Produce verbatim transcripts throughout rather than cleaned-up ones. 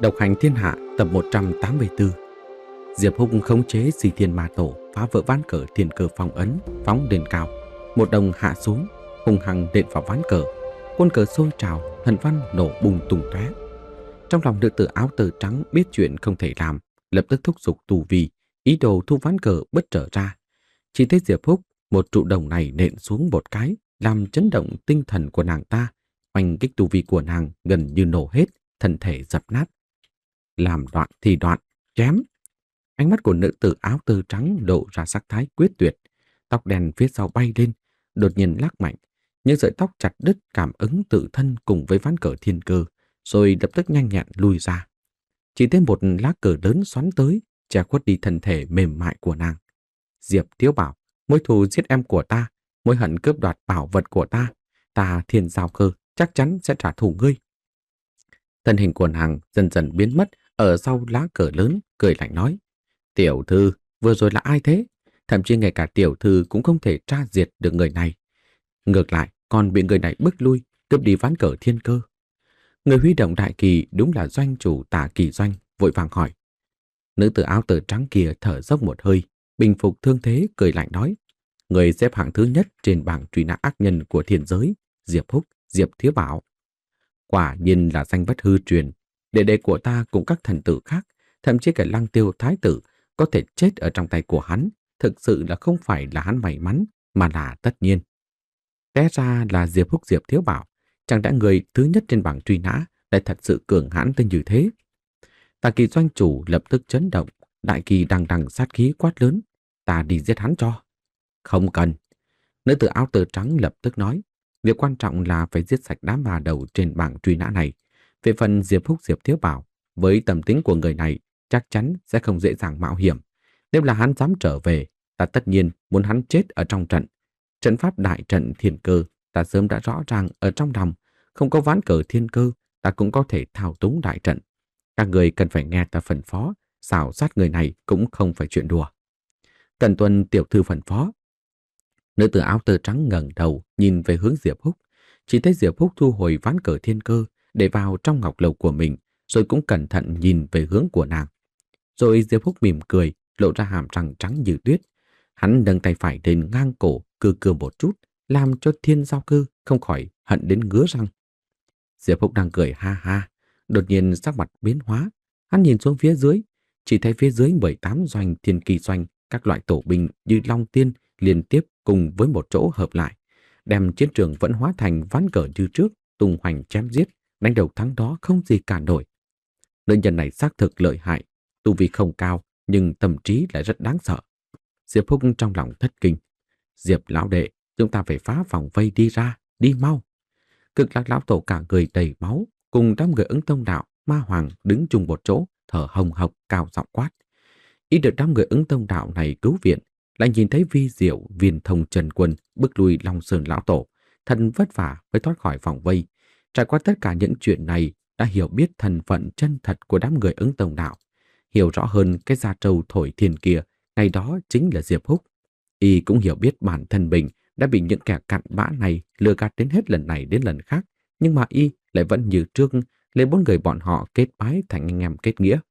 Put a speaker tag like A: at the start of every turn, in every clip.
A: Độc hành thiên hạ tập một trăm tám mươi tư. Diệp Húc khống chế Di Thiên Ma Tổ phá vỡ ván cờ thiên cơ phong ấn, phóng lên cao. Một đồng hạ xuống, hung hăng đệm vào ván cờ. Quân cờ sôi trào, thần văn nổ bùng tung tóe. Trong lòng nữ tử áo tơ trắng biết chuyện không thể làm, lập tức thúc giục tu vi, ý đồ thu ván cờ bất trở ra. Chỉ thấy Diệp Húc một trụ đồng này nện xuống một cái, làm chấn động tinh thần của nàng ta. Oanh kích tu vi của nàng gần như nổ hết, thân thể dập nát. Làm đoạn thì đoạn, chém. Ánh mắt của nữ tử áo tơ trắng lộ ra sắc thái quyết tuyệt. Tóc đen phía sau bay lên, đột nhiên lắc mạnh. Những sợi tóc chặt đứt cảm ứng tự thân cùng với ván cờ thiên cơ, rồi lập tức nhanh nhẹn lui ra. Chỉ thêm một lá cờ lớn xoắn tới, che khuất đi thân thể mềm mại của nàng. Diệp Thiếu bảo, mối thù giết em của ta, mối hận cướp đoạt bảo vật của ta, ta Thiên Giao Cơ chắc chắn sẽ trả thù ngươi. Thân hình của nàng dần dần biến mất ở sau lá cờ lớn, cười lạnh nói: Tiểu thư, vừa rồi là ai thế? Thậm chí ngay cả tiểu thư cũng không thể tra diệt được người này. Ngược lại, còn bị người này bức lui, cướp đi ván cờ thiên cơ. Người huy động đại kỳ đúng là doanh chủ Tả Kỳ Doanh, vội vàng hỏi. Nữ tử áo tơ trắng kia thở dốc một hơi, bình phục thương thế, cười lạnh nói: Người xếp hạng thứ nhất trên bảng truy nã ác nhân của thiên giới, Diệp Húc, Diệp Thiếu Bảo. Quả nhiên là danh bất hư truyền. Đệ đệ của ta cùng các thần tử khác, thậm chí cả Lăng Tiêu Thái tử, có thể chết ở trong tay của hắn, thực sự là không phải là hắn may mắn, mà là tất nhiên. Té ra là Diệp Húc Diệp Thiếu Bảo, chẳng lẽ người thứ nhất trên bảng truy nã lại thật sự cường hãn tới như thế? Tà Kỳ doanh chủ lập tức chấn động, đại kỳ đằng đằng sát khí quát lớn: Ta đi giết hắn cho. Không cần. Nữ tử áo tơ trắng lập tức nói: Việc quan trọng là phải giết sạch đám bà đầu trên bảng truy nã này. Về phần Diệp Húc Diệp Thiếu Bảo, với tầm tính của người này, chắc chắn sẽ không dễ dàng mạo hiểm. Nếu là hắn dám trở về, ta tất nhiên muốn hắn chết ở trong trận. Trận pháp đại trận thiên cơ, ta sớm đã rõ ràng ở trong lòng. Không có ván cờ thiên cơ, ta cũng có thể thao túng đại trận. Các người cần phải nghe ta phân phó, xảo sát người này cũng không phải chuyện đùa. Cần tuân tiểu thư phân phó. Nữ tử áo tơ trắng ngẩng đầu nhìn về hướng Diệp Húc, chỉ thấy Diệp Húc thu hồi ván cờ thiên cơ để vào trong ngọc lầu của mình, rồi cũng cẩn thận nhìn về hướng của nàng. Rồi Diệp Húc mỉm cười, lộ ra hàm răng trắng như tuyết. Hắn nâng tay phải lên ngang cổ, cưa cưa một chút, làm cho Thiên Giao Cơ không khỏi hận đến ngứa răng. Diệp Húc đang cười ha ha, đột nhiên sắc mặt biến hóa. Hắn nhìn xuống phía dưới, chỉ thấy phía dưới mười tám doanh thiên kỳ doanh, các loại tổ binh như Long Tiên liên tiếp cùng với một chỗ hợp lại, đem chiến trường vẫn hóa thành ván cờ như trước, tung hoành chém giết, đánh đầu thắng đó không gì cản nổi. Nữ nhân này xác thực lợi hại, tu vi không cao nhưng tâm trí lại rất đáng sợ. Diệp Húc trong lòng thất kinh. Diệp lão đệ, chúng ta phải phá vòng vây đi ra, đi mau. Cực Lạc lão tổ cả người đầy máu, cùng đám người Ứng Tông đạo, Ma Hoàng đứng chung một chỗ, thở hồng hộc cao giọng quát. Ý được đám người Ứng Tông đạo này cứu viện, lại nhìn thấy Vi Diệu, Viên Thông Trần Quân bức lui Long Sơn lão tổ, thân vất vả mới thoát khỏi vòng vây. Trải qua tất cả những chuyện này, đã hiểu biết thân phận chân thật của đám người Ứng Tông đạo, hiểu rõ hơn cái gia trâu thổi thiên kia, ngày đó chính là Diệp Húc. Y cũng hiểu biết bản thân mình đã bị những kẻ cặn bã này lừa gạt đến hết lần này đến lần khác, nhưng mà Y lại vẫn như trước lấy bốn người bọn họ kết bái thành anh em kết nghĩa.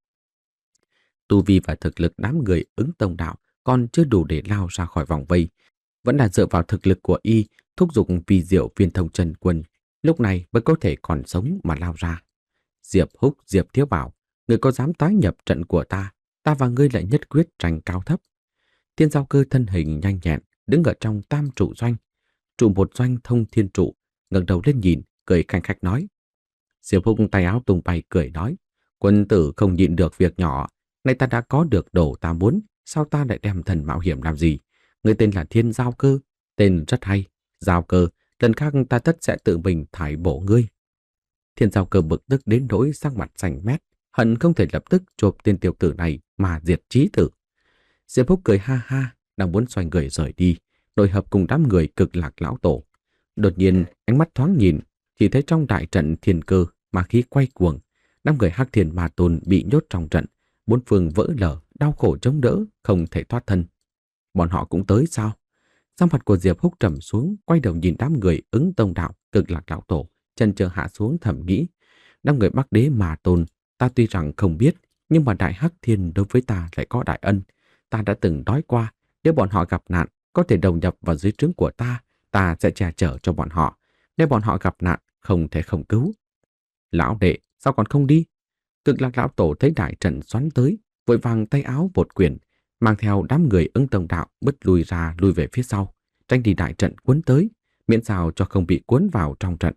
A: Tu vi và thực lực đám người Ứng Tông đạo còn chưa đủ để lao ra khỏi vòng vây, vẫn là dựa vào thực lực của Y thúc giục Vi Diệu, Viên Thông Trần Quân, lúc này mới có thể còn sống mà lao ra. Diệp Húc, Diệp Thiếu Bảo, người có dám tái nhập trận của ta, ta và ngươi lại nhất quyết tranh cao thấp. Thiên Giao Cơ thân hình nhanh nhẹn, đứng ở trong tam trụ doanh. Trụ một doanh thông thiên trụ, ngẩng đầu lên nhìn, cười khanh khách nói. Diệp Húc tay áo tung bay cười nói, quân tử không nhịn được việc nhỏ, nay ta đã có được đồ ta muốn, sao ta lại đem thần mạo hiểm làm gì? Người tên là Thiên Giao Cơ, tên rất hay. Giao Cơ, lần khác ta tất sẽ tự mình thải bổ ngươi. Thiên Giao Cơ bực tức đến nỗi sắc mặt xanh mét, hận không thể lập tức chộp tên tiểu tử này mà diệt chí tử. Diệp Húc cười ha ha, đang muốn xoay người rời đi, đội hợp cùng đám người Cực Lạc lão tổ. Đột nhiên ánh mắt thoáng nhìn, chỉ thấy trong đại trận thiên cơ mà khí quay cuồng, đám người Hắc Thiên Ma Tôn bị nhốt trong trận, bốn phương vỡ lở, đau khổ chống đỡ, không thể thoát thân. Bọn họ cũng tới sao? Sắc mặt của Diệp Húc trầm xuống, quay đầu nhìn đám người Ứng Tông đạo, Cực Lạc lão tổ, chân chờ hạ xuống thầm nghĩ, đám người Bắc Đế Ma Tôn Ta tuy rằng không biết, nhưng mà Đại Hắc Thiên đối với ta lại có đại ân. Ta đã từng nói qua, nếu bọn họ gặp nạn, có thể đầu nhập vào dưới trướng của ta, ta sẽ che chở cho bọn họ. Nếu bọn họ gặp nạn, không thể không cứu. Lão đệ, sao còn không đi? Cực Lạc lão tổ thấy đại trận xoắn tới, vội vàng tay áo vột quyền, mang theo đám người Ứng Tông đạo bứt lùi ra lùi về phía sau, tránh đi đại trận cuốn tới, miễn sao cho không bị cuốn vào trong trận.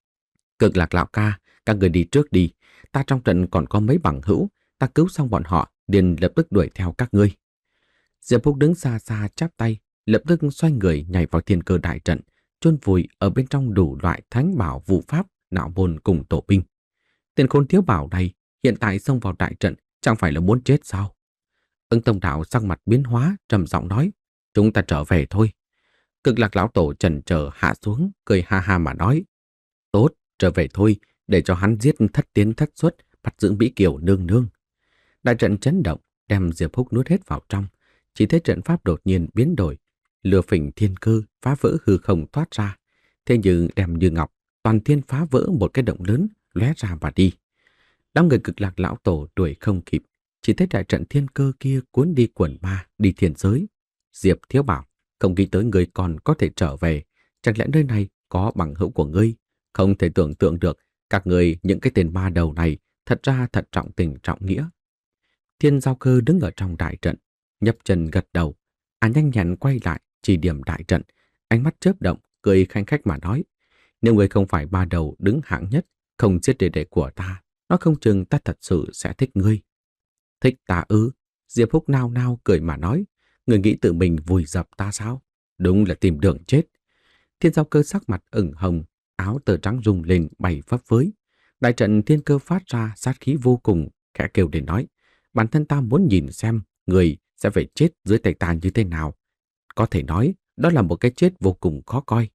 A: Cực Lạc lão ca, các người đi trước đi, ta trong trận còn có mấy bằng hữu, ta cứu xong bọn họ, liền lập tức đuổi theo các ngươi. Diệp Húc đứng xa xa chắp tay, lập tức xoay người nhảy vào thiên cơ đại trận, chôn vùi ở bên trong đủ loại thánh bảo vụ pháp, nạo môn cùng tổ binh. Tên khốn thiếu bảo này hiện tại xông vào đại trận, chẳng phải là muốn chết sao? Ứng Tông đạo sắc mặt biến hóa, trầm giọng nói, chúng ta trở về thôi. Cực Lạc lão tổ chần chờ hạ xuống, cười ha ha mà nói, tốt, trở về thôi, để cho hắn giết thất tiến thất xuất, bắt giữ Mỹ Kiều nương nương. Đại trận chấn động, đem Diệp Húc nuốt hết vào trong. Chỉ thấy trận pháp đột nhiên biến đổi, lừa phỉnh thiên cơ phá vỡ hư không thoát ra. Thế nhưng đem như ngọc, toàn thiên phá vỡ một cái động lớn, lóe ra và đi. Đám người Cực Lạc lão tổ đuổi không kịp, chỉ thấy đại trận thiên cơ kia cuốn đi quần ma, đi thiên giới. Diệp thiếu bảo, không nghĩ tới người còn có thể trở về, chẳng lẽ nơi này có bằng hữu của ngươi? Không thể tưởng tượng được, các người những cái tên ma đầu này thật ra thật trọng tình trọng nghĩa. Thiên Giao Cơ đứng ở trong đại trận, nhấp chân gật đầu, à nhanh nhẹn quay lại chỉ điểm đại trận, ánh mắt chớp động, cười khanh khách mà nói, nếu người không phải ba đầu đứng hạng nhất, không giết đệ đệ của ta, nó không chừng ta thật sự sẽ thích ngươi. Thích ta ư? Diệp Húc nao nao cười mà nói, người nghĩ tự mình vùi dập ta sao? Đúng là tìm đường chết. Thiên Giao Cơ sắc mặt ửng hồng, áo tơ trắng rung lên bay phấp phới. Đại trận thiên cơ phát ra sát khí vô cùng, khẽ kêu để nói, bản thân ta muốn nhìn xem người sẽ phải chết dưới tay ta như thế nào. Có thể nói, đó là một cái chết vô cùng khó coi.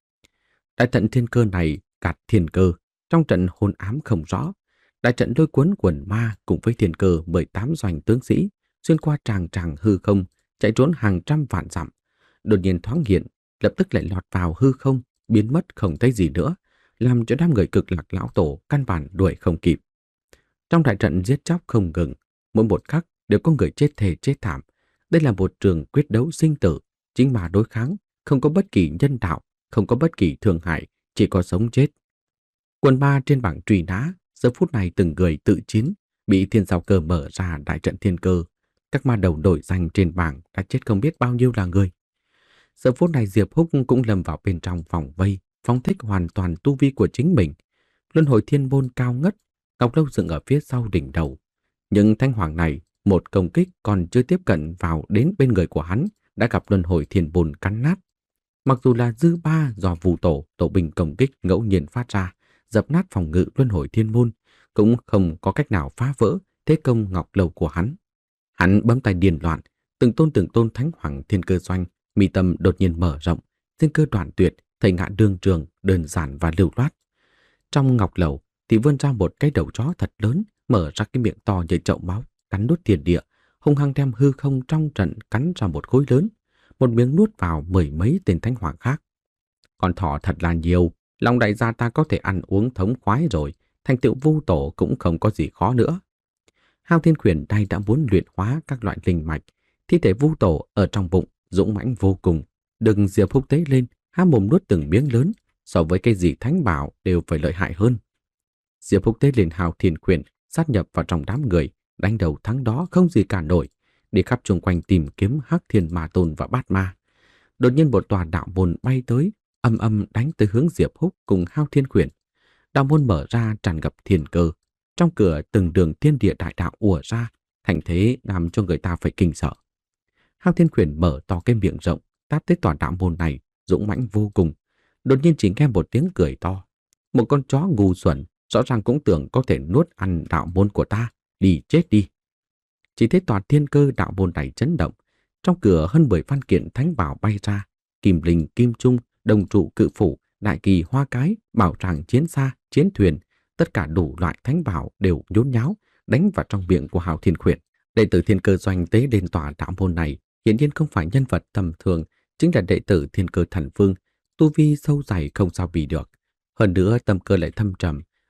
A: Đại trận thiên cơ này gạt thiên cơ, trong trận hôn ám không rõ. Đại trận lôi cuốn quần ma cùng với thiên cơ mười tám doanh tướng sĩ, xuyên qua tràng tràng hư không, chạy trốn hàng trăm vạn dặm. Đột nhiên thoáng hiện, lập tức lại lọt vào hư không, biến mất không thấy gì nữa, làm cho đám người Cực Lạc lão tổ căn bản đuổi không kịp. Trong đại trận giết chóc không ngừng, mỗi một khắc đều có người chết thề chết thảm. Đây là một trường quyết đấu sinh tử, chính mà đối kháng, không có bất kỳ nhân đạo, không có bất kỳ thương hại, chỉ có sống chết. Quần ma trên bảng truy nã, giờ phút này từng người tự chiến, bị Thiên Giao Cơ mở ra đại trận thiên cơ. Các ma đầu nổi danh trên bảng đã chết không biết bao nhiêu là người. Giờ phút này Diệp Húc cũng lâm vào bên trong vòng vây, phóng thích hoàn toàn tu vi của chính mình. Luân hồi thiên môn cao ngất, Ngọc Lâu dựng ở phía sau đỉnh đầu. Nhưng thanh hoàng này, một công kích còn chưa tiếp cận vào đến bên người của hắn, đã gặp luân hồi thiên môn cắn nát. Mặc dù là dư ba do phù tổ, tổ binh công kích ngẫu nhiên phát ra, dập nát phòng ngự luân hồi thiên môn, cũng không có cách nào phá vỡ thế công Ngọc Lâu của hắn. Hắn bấm tay điên loạn, từng tôn từng tôn thánh hoàng thiên cơ doanh, mi tâm đột nhiên mở rộng, thiên cơ đoạn tuyệt, thầy ngã đương trường, đơn giản và lưu loát. Trong Ngọc Lầu thì vươn ra một cái đầu chó thật lớn, mở ra cái miệng to như chậu máu, cắn nuốt thiên địa, hung hăng đem hư không trong trận cắn ra một khối lớn, một miếng nuốt vào mười mấy tên thánh hoàng khác. Con thỏ thật là nhiều, lòng đại gia ta có thể ăn uống thống khoái rồi, thành tựu vu tổ cũng không có gì khó nữa. Hao Thiên Khuyển đây đã muốn luyện hóa các loại linh mạch, thi thể vu tổ ở trong bụng dũng mãnh vô cùng, đừng Diệp Húc tế lên, há mồm nuốt từng miếng lớn, so với cái gì thánh bảo đều phải lợi hại hơn. Diệp Húc tế lên Hao Thiên Khuyển, sát nhập vào trong đám người, đánh đầu thắng đó không gì cản nổi, đi khắp xung quanh tìm kiếm Hắc Thiên Ma Tôn và Bát Ma. Đột nhiên một tòa đạo môn bay tới, âm âm đánh tới hướng Diệp Húc cùng Hao Thiên Khuyển. Đạo môn mở ra tràn ngập thiên cơ, trong cửa từng đường thiên địa đại đạo ùa ra, thành thế làm cho người ta phải kinh sợ. Hao Thiên Khuyển mở to cái miệng rộng, tát tới tòa đạo môn này, dũng mãnh vô cùng. Đột nhiên chỉ nghe một tiếng cười to. Một con chó ngu xuẩn, rõ ràng cũng tưởng có thể nuốt ăn đạo môn của ta, đi chết đi. Chỉ thấy tòa thiên cơ đạo môn này chấn động, trong cửa hơn mười văn kiện thánh bảo bay ra, kim linh, kim trung, đồng trụ cự phủ, đại kỳ hoa cái, bảo tràng chiến xa, chiến thuyền, tất cả đủ loại thánh bảo đều nhốn nháo, đánh vào trong miệng của Hao Thiên Khuyển. Đệ tử thiên cơ doanh tế đến tòa đạo môn này, hiển nhiên không phải nhân vật tầm thường, chính là đệ tử thiên cơ thần vương, tu vi sâu dày không sao bị được. Hơn nữa tâm cơ lại thâm trầm,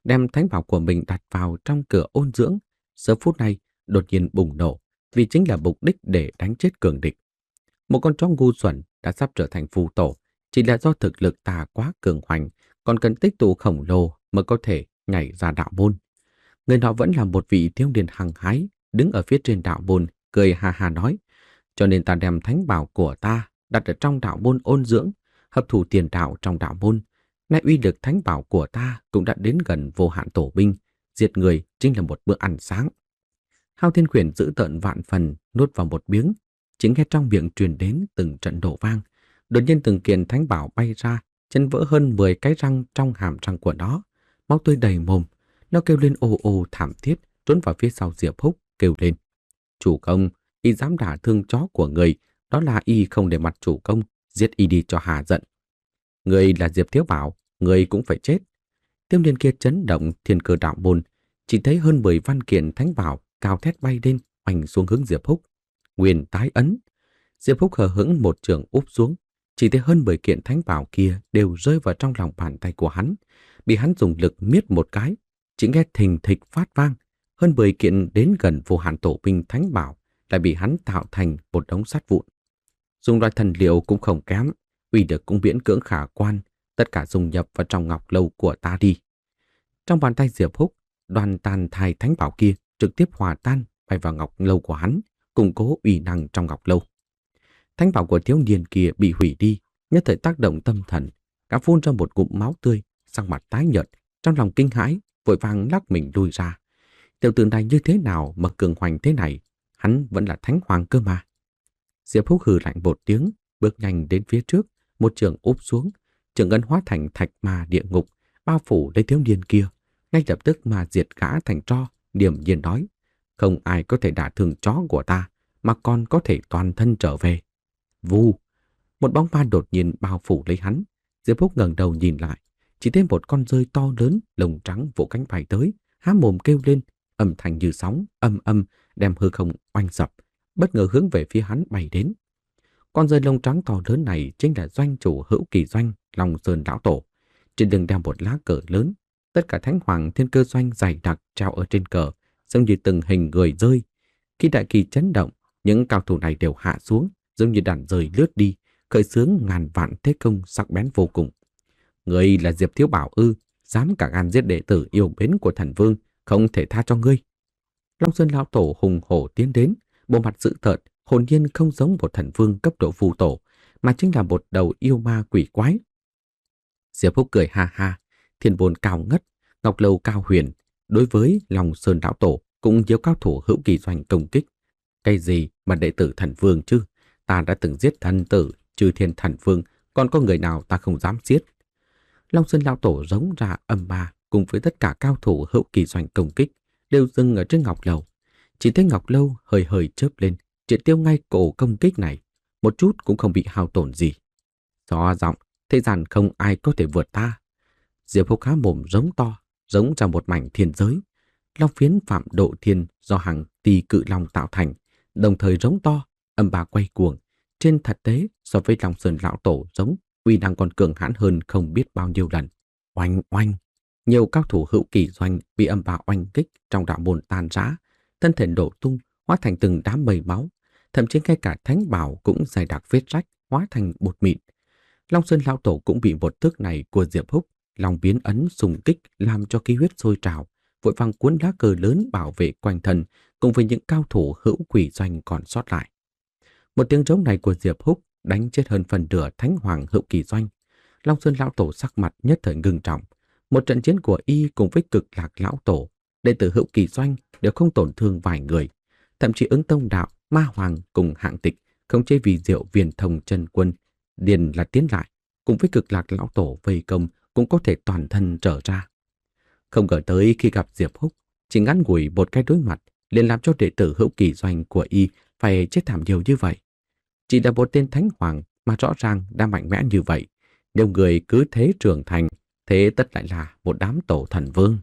A: đem thánh bảo của mình đặt vào trong cửa ôn dưỡng, giờ phút này đột nhiên bùng nổ, vì chính là mục đích để đánh chết cường địch. Một con chó ngu xuẩn đã sắp trở thành phù tổ, chỉ là do thực lực ta quá cường hoành, còn cần tích tụ khổng lồ mới có thể nhảy ra đạo môn. Người đó vẫn là một vị thiếu niên hăng hái, đứng ở phía trên đạo môn, cười ha ha nói, cho nên ta đem thánh bảo của ta đặt ở trong đạo môn ôn dưỡng, hấp thụ tiền đạo trong đạo môn. Nay uy lực thánh bảo của ta cũng đã đến gần vô hạn tổ binh, diệt người chính là một bữa ăn sáng. Hao Thiên Khuyển giữ tợn vạn phần, nuốt vào một miếng, chỉ nghe trong miệng truyền đến từng trận nổ vang. Đột nhiên từng kiện thánh bảo bay ra, chân vỡ hơn mười cái răng trong hàm răng của nó, máu tươi đầy mồm. Nó kêu lên ồ ồ thảm thiết, trốn vào phía sau Diệp Húc, kêu lên: chủ công, y dám đả thương chó của người, đó là y không để mặt chủ công, giết y đi cho hà giận. Người là Diệp Thiếu Bảo, người cũng phải chết. Thiếu niên kia chấn động thiên cơ đạo môn, chỉ thấy hơn mười văn kiện thánh bảo cao thét bay lên, oanh xuống hướng Diệp Húc. Nguyên tái ấn. Diệp Húc hờ hững một trường úp xuống, chỉ thấy hơn mười kiện thánh bảo kia đều rơi vào trong lòng bàn tay của hắn, bị hắn dùng lực miết một cái, chỉ nghe thình thịch phát vang. Hơn mười kiện đến gần vô hạn tổ binh thánh bảo lại bị hắn tạo thành một đống sắt vụn. Dùng loại thần liệu cũng không kém, uy lực cũng miễn cưỡng khả quan, tất cả dung nhập vào trong ngọc lâu của ta đi. Trong bàn tay Diệp Húc, đoàn tàn thai thánh bảo kia trực tiếp hòa tan bay vào ngọc lâu của hắn, củng cố uy năng trong ngọc lâu. Thánh bảo của thiếu niên kia bị hủy đi, nhất thời tác động tâm thần, cả phun ra một ngụm máu tươi, sắc mặt tái nhợt, trong lòng kinh hãi, vội vàng lắc mình lui ra. Tiểu tử này như thế nào mà cường hoành thế này, hắn vẫn là thánh hoàng cơ mà. Diệp Húc hừ lạnh một tiếng, bước nhanh đến phía trước, một trường úp xuống, trường ấn hóa thành thạch ma địa ngục, bao phủ lấy thiếu niên kia, ngay lập tức mà diệt gã thành tro, điềm nhiên nói: không ai có thể đả thương chó của ta, mà còn có thể toàn thân trở về. Vù, một bóng ma đột nhiên bao phủ lấy hắn. Diệp Húc ngẩng đầu nhìn lại, chỉ thấy một con dơi to lớn, lông trắng vỗ cánh bay tới, há mồm kêu lên, âm thanh như sóng, âm âm đem hư không oanh sập, bất ngờ hướng về phía hắn bay đến. Con dơi lông trắng to lớn này chính là doanh chủ Hữu Kỳ Doanh, Long Sơn lão tổ. Trên lưng đeo một lá cờ lớn, tất cả thánh hoàng thiên cơ doanh dày đặc treo ở trên cờ, giống như từng hình người rơi. Khi đại kỳ chấn động, những cao thủ này đều hạ xuống, giống như đàn rơi lướt đi, khởi xướng ngàn vạn thế công sắc bén vô cùng. Ngươi là Diệp Thiếu Bảo ư? Dám cả gan giết đệ tử yêu mến của thần vương, không thể tha cho ngươi. Long Sơn lão tổ hùng hổ tiến đến, bộ mặt dữ tợn, hồn nhiên không giống một thần vương cấp độ phù tổ, mà chính là một đầu yêu ma quỷ quái. Diệp Húc cười ha ha, thiên bồn cao ngất, ngọc lâu cao huyền, đối với Long Sơn lão tổ cũng nhiều cao thủ Hữu Kỳ Doanh công kích. Cái gì mà đệ tử thần vương chứ? Ta đã từng giết thần tử, trừ thiên thần vương, còn có người nào ta không dám giết? Long Sơn lão tổ giống ra âm ba, cùng với tất cả cao thủ Hữu Kỳ Doanh công kích đều dừng ở trên ngọc lâu. Chỉ thấy ngọc lâu hơi hơi chớp lên, triệt tiêu ngay cổ công kích này, một chút cũng không bị hao tổn gì. Do giọng, thế gian không ai có thể vượt ta. Diệp Húc há mồm giống to, giống ra một mảnh thiên giới. Long phiến phạm độ thiên do hàng tỷ cự long tạo thành, đồng thời giống to, âm ba quay cuồng. Trên thực tế, so với Long Sơn lão tổ giống, uy năng còn cường hãn hơn không biết bao nhiêu lần. Oanh oanh, nhiều cao thủ Hữu Kỳ Doanh bị âm ba oanh kích trong đạo môn tan rã, thân thể đổ tung, hóa thành từng đám mây máu, thậm chí ngay cả thánh bảo cũng dày đặc vết rách, hóa thành bột mịn. Long Sơn lão tổ cũng bị một tức này của Diệp Húc, lòng biến ấn xung kích làm cho khí huyết sôi trào, vội vàng cuốn lá cờ lớn bảo vệ quanh thân, cùng với những cao thủ Hữu Quỷ Doanh còn sót lại. Một tiếng trống này của Diệp Húc đánh chết hơn phần nửa thánh hoàng Hữu Kỳ Doanh. Long Sơn lão tổ sắc mặt nhất thời ngưng trọng. Một trận chiến của y cùng với Cực Lạc lão tổ, đệ tử Hữu Kỳ Doanh đều không tổn thương vài người, thậm chí Ứng Tông Đạo, Ma Hoàng cùng Hạng Tịch không chế vì diệu viền thông chân quân điền là tiến lại, cùng với Cực Lạc lão tổ vây công cũng có thể toàn thân trở ra. Không ngờ tới khi gặp Diệp Húc, chỉ ngắn ngủi một cái đối mặt liền làm cho đệ tử Hữu Kỳ Doanh của y phải chết thảm nhiều như vậy. Chỉ là một tên thánh hoàng mà rõ ràng đã mạnh mẽ như vậy, nếu người cứ thế trưởng thành, thế tất lại là một đám tổ thần vương.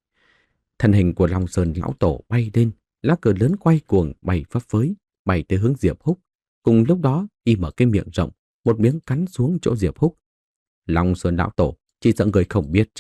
A: Thân hình của Long Sơn lão tổ bay lên, lá cờ lớn quay cuồng bay phấp phới, bay tới hướng Diệp Húc. Cùng lúc đó, y mở cái miệng rộng, một miếng cắn xuống chỗ Diệp Húc. Long Sơn lão tổ, chỉ sợ người không biết chứ,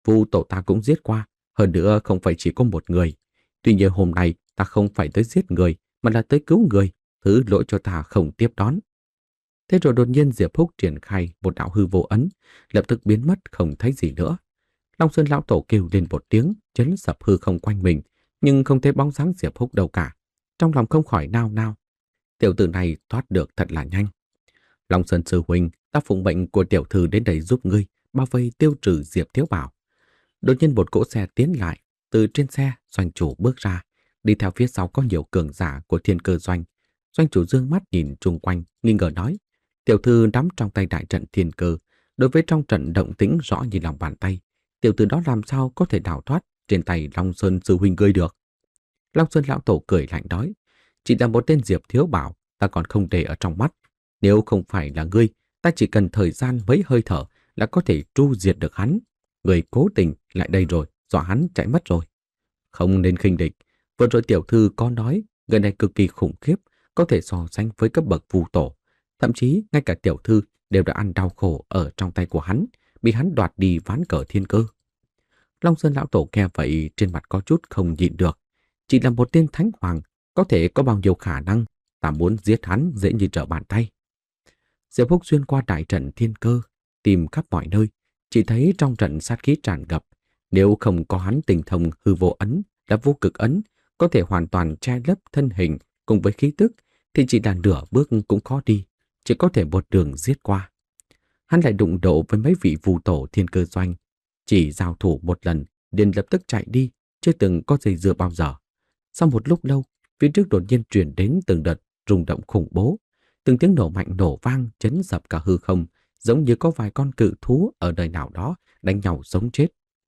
A: Vu tổ ta cũng giết qua, hơn nữa không phải chỉ có một người. Tuy nhiên hôm nay ta không phải tới giết người, mà là tới cứu người, thứ lỗi cho ta không tiếp đón. Thế rồi đột nhiên Diệp Húc triển khai một đạo hư vô ấn, lập tức biến mất không thấy gì nữa. Long Sơn lão tổ kêu lên một tiếng, chấn sập hư không quanh mình, nhưng không thấy bóng dáng Diệp Húc đâu cả. Trong lòng không khỏi nao nao. Tiểu tử này thoát được thật là nhanh. Long Sơn sư huynh, ta phụng mệnh của tiểu thư đến đây giúp ngươi, bao vây tiêu trừ Diệp Thiếu Bảo. Đột nhiên một cỗ xe tiến lại, từ trên xe doanh chủ bước ra, đi theo phía sau có nhiều cường giả của Thiên Cơ Doanh. Doanh chủ dương mắt nhìn chung quanh, nghi ngờ nói: tiểu thư nắm trong tay đại trận Thiên Cơ, đối với trong trận động tĩnh rõ như lòng bàn tay. Tiểu tử đó làm sao có thể đào thoát trên tay Long Sơn sư huynh ngươi được? Long Sơn lão tổ cười lạnh nói: chỉ là một tên Diệp Thiếu Bảo, ta còn không để ở trong mắt. Nếu không phải là ngươi, ta chỉ cần thời gian mấy hơi thở là có thể tru diệt được hắn. Người cố tình lại đây rồi, dọa hắn chạy mất rồi. Không nên khinh địch. Vừa rồi tiểu thư có nói người này cực kỳ khủng khiếp, có thể so sánh với cấp bậc Vu tổ. Thậm chí ngay cả tiểu thư đều đã ăn đau khổ ở trong tay của hắn, bị hắn đoạt đi ván cờ thiên cơ. Long Sơn lão tổ nghe vậy trên mặt có chút không nhịn được. Chỉ là một tên thánh hoàng, có thể có bao nhiêu khả năng, ta muốn giết hắn dễ như trở bàn tay. Diệp Húc xuyên qua đại trận thiên cơ, tìm khắp mọi nơi, chỉ thấy trong trận sát khí tràn ngập. Nếu không có hắn tinh thông hư vô ấn, là vô cực ấn, có thể hoàn toàn che lấp thân hình cùng với khí tức, thì chỉ là nửa bước cũng khó đi, chỉ có thể một đường giết qua. Hắn lại đụng độ với mấy vị Vu tổ Thiên Cơ Doanh, chỉ giao thủ một lần, liền lập tức chạy đi, chưa từng có dây dưa bao giờ. Sau một lúc lâu, phía trước đột nhiên truyền đến từng đợt rung động khủng bố, từng tiếng nổ mạnh nổ vang chấn sập cả hư không, giống như có vài con cự thú ở đời nào đó đánh nhau sống chết.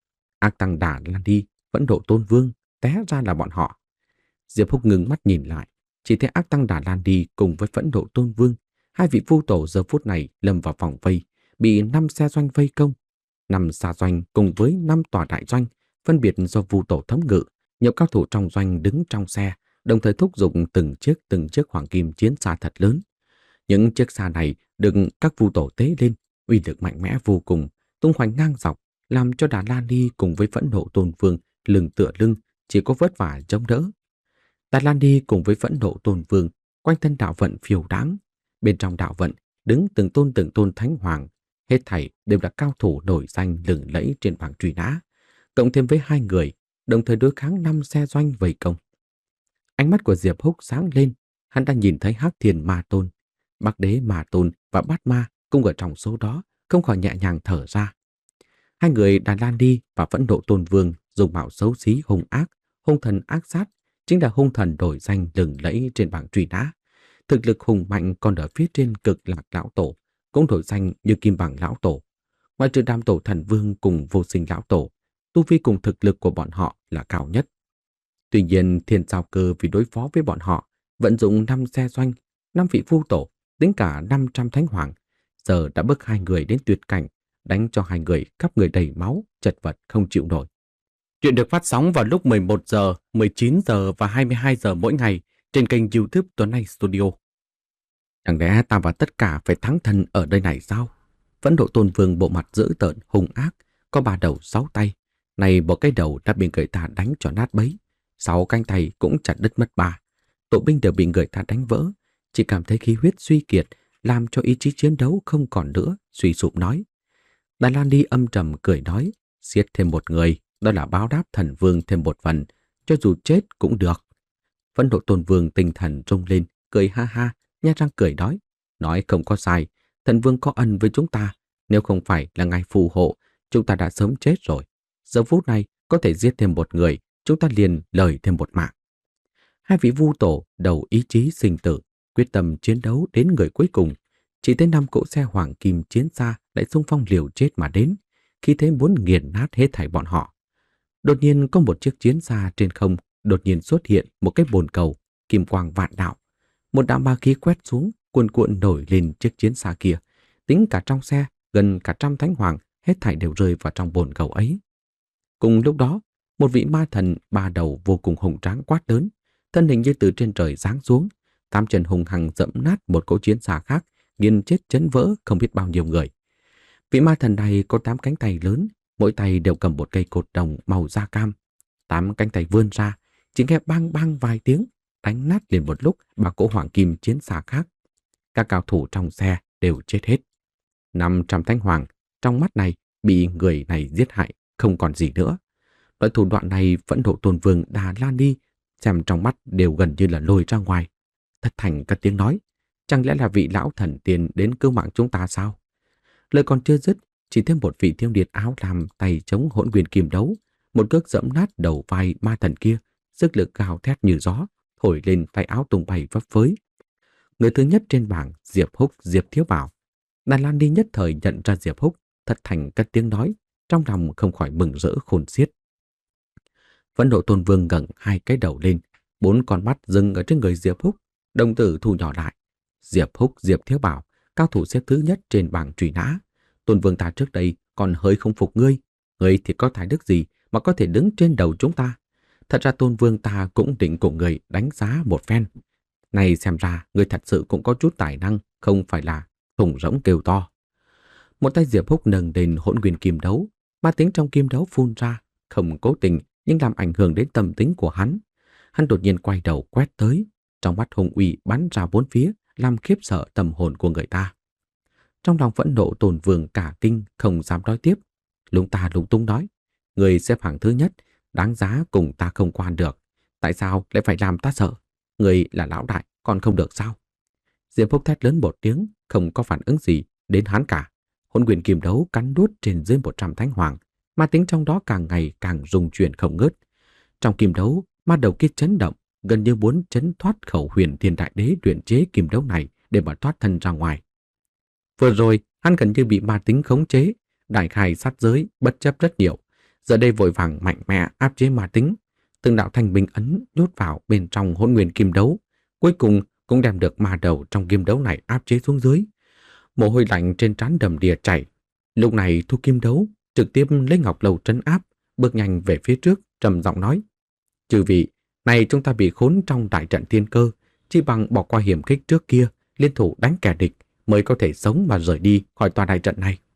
A: Ác Tăng Đà Lan đi, vẫn độ Tôn Vương, té ra là bọn họ. Diệp Húc ngừng mắt nhìn lại, chỉ thấy Ác Tăng Đà Lan đi cùng với Phẫn Nộ Tôn Vương, hai vị Vu tổ giờ phút này lâm vào vòng vây, bị năm xe doanh vây công. Năm xa doanh cùng với năm tòa đại doanh, phân biệt do Vu tổ thống ngự, nhiều cao thủ trong doanh đứng trong xe, đồng thời thúc giục từng chiếc từng chiếc hoàng kim chiến xa thật lớn. Những chiếc xa này được các Vu tổ tế lên, uy lực mạnh mẽ vô cùng, tung hoành ngang dọc, làm cho Đà La Ni cùng với Phẫn Nộ Tôn Vương lưng tựa lưng, chỉ có vất vả chống đỡ. Đà La Ni cùng với Phẫn Nộ Tôn Vương quanh thân đạo vận phiêu đáng, bên trong đạo vận đứng từng tôn từng tôn thánh hoàng, hết thảy đều là cao thủ nổi danh lừng lẫy trên bảng truy nã, cộng thêm với hai người đồng thời đối kháng năm xe doanh vây công. Ánh mắt của Diệp Húc sáng lên, hắn đã nhìn thấy Hắc Thiên Ma Tôn, Bắc Đế Ma Tôn và Bát Ma cũng ở trong số đó, không khỏi nhẹ nhàng thở ra. Hai người Đà La Ni và Phẫn Nộ Tôn Vương dùng mạo xấu xí hung ác, hung thần ác sát, chính là hung thần đổi danh lừng lẫy trên bảng truy nã. Thực lực hùng mạnh còn ở phía trên Cực Lạc lão tổ, cũng đổi danh như Kim Bằng lão tổ. Ngoài trừ Đam tổ Thần Vương cùng Vô Sinh lão tổ, tu vi cùng thực lực của bọn họ là cao nhất. Tuy nhiên Thiên Giao Cơ vì đối phó với bọn họ vận dụng năm xe doanh, năm vị Vu tổ, tính cả năm trăm thánh hoàng, giờ đã bức hai người đến tuyệt cảnh, đánh cho hai người khắp người đầy máu, chật vật không chịu nổi. Chuyện được phát sóng vào lúc mười một giờ, mười chín giờ và hai mươi hai giờ mỗi ngày trên kênh YouTube Tuấn Anh Studio. Chẳng lẽ ta và tất cả phải thắng thân ở đây này sao? Phẫn Nộ Tôn Vương bộ mặt dữ tợn hung ác, có ba đầu sáu tay, này một cái đầu đã bị người ta đánh cho nát bấy, sáu cánh tay cũng chặt đứt mất ba. Tổ binh đều bị người ta đánh vỡ, chỉ cảm thấy khí huyết suy kiệt, làm cho ý chí chiến đấu không còn nữa, suy sụp nói. Đà Lan đi âm trầm cười nói, giết thêm một người, đó là báo đáp Thần Vương thêm một phần, cho dù chết cũng được. Phẫn Nộ Tôn Vương tinh thần rung lên, cười ha ha, nhe răng cười nói, nói không có sai, Thần Vương có ân với chúng ta, nếu không phải là ngài phù hộ, chúng ta đã sớm chết rồi. Giờ phút này có thể giết thêm một người, chúng ta liền lời thêm một mạng. Hai vị Vu tổ đầu ý chí sinh tử, quyết tâm chiến đấu đến người cuối cùng. Chỉ tới năm cỗ xe hoàng kim chiến xa lại xung phong liều chết mà đến, khi thế muốn nghiền nát hết thảy bọn họ. Đột nhiên có một chiếc chiến xa trên không, đột nhiên xuất hiện một cái bồn cầu, kim quang vạn đạo. Một đạo ma khí quét xuống, cuồn cuộn nổi lên chiếc chiến xa kia. Tính cả trong xe, gần cả trăm thánh hoàng, hết thảy đều rơi vào trong bồn cầu ấy. Cùng lúc đó, một vị ma thần ba đầu vô cùng hùng tráng quát lớn, thân hình như từ trên trời giáng xuống, tam chân hùng hằng dẫm nát một cỗ chiến xa khác, nghiền chết chấn vỡ không biết bao nhiêu người. Vị ma thần này có tám cánh tay lớn, mỗi tay đều cầm một cây cột đồng màu da cam. Tám cánh tay vươn ra, chỉ nghe bang bang vài tiếng, đánh nát liền một lúc ba cỗ hoàng kim chiến xa khác. Các cao thủ trong xe đều chết hết. năm trăm thánh hoàng trong mắt này bị người này giết hại, không còn gì nữa. Loại thủ đoạn này Phẫn Nộ Tôn Vương Đà La Ni xem trong mắt đều gần như là lồi ra ngoài. Thật thành cất tiếng nói, chẳng lẽ là vị lão thần tiên đến cứu mạng chúng ta sao? Lời còn chưa dứt, chỉ thêm một vị thiếu niên áo lam tay chống hỗn nguyên kim đấu, một cước dẫm nát đầu vai ma thần kia, sức lực gào thét như gió, thổi lên tay áo tung bay phấp phới. Người thứ nhất trên bảng Diệp Húc, Diệp Thiếu Bảo. Đà La Ni nhất thời nhận ra Diệp Húc, thật thành cất tiếng nói, trong lòng không khỏi mừng rỡ khôn xiết. Phẫn Nộ Tôn Vương ngẩng hai cái đầu lên, bốn con mắt dừng ở trên người Diệp Húc, đồng tử thu nhỏ lại. Diệp Húc, Diệp Thiếu Bảo, cao thủ xếp thứ nhất trên bảng truy nã. Tôn Vương ta trước đây còn hơi không phục ngươi, ngươi thì có tài đức gì mà có thể đứng trên đầu chúng ta? Thật ra Tôn Vương ta cũng định cùng người đánh giá một phen. Này xem ra ngươi thật sự cũng có chút tài năng, không phải là thùng rỗng kêu to. Một tay Diệp Húc nâng lên hỗn nguyên kim đấu, ma tính trong kim đấu phun ra, không cố tình nhưng làm ảnh hưởng đến tâm tính của hắn. Hắn đột nhiên quay đầu quét tới, trong mắt hung uy bắn ra bốn phía, làm khiếp sợ tâm hồn của người ta. Trong lòng Phẫn Nộ Tôn Vương cả kinh, không dám nói tiếp. Lúng ta lúng túng nói, người xếp hạng thứ nhất, đáng giá cùng ta không quan được. Tại sao lại phải làm ta sợ? Người là lão đại, còn không được sao? Diệp Húc thét lớn một tiếng, không có phản ứng gì đến hắn cả. Hỗn nguyên kim đấu cắn nuốt trên dưới một trăm thánh hoàng, ma tính trong đó càng ngày càng rung chuyển không ngớt. Trong kim đấu, ma đầu kia chấn động, gần như muốn chấn thoát khẩu huyền thiên đại đế luyện chế kim đấu này để mà thoát thân ra ngoài. Vừa rồi, hắn gần như bị ma tính khống chế, đại khai sát giới, bất chấp rất nhiều. Giờ đây vội vàng mạnh mẽ áp chế ma tính, từng đạo thanh bình ấn nhốt vào bên trong hỗn nguyên kim đấu, cuối cùng cũng đem được ma đầu trong kim đấu này áp chế xuống dưới. Mồ hôi lạnh trên trán đầm đìa chảy. Lúc này thu kim đấu trực tiếp lấy ngọc lầu trấn áp, bước nhanh về phía trước, trầm giọng nói: "Chư vị, này chúng ta bị khốn trong đại trận thiên cơ, chỉ bằng bỏ qua hiểm khích trước kia, liên thủ đánh kẻ địch mới có thể sống mà rời đi khỏi tòa đại trận này."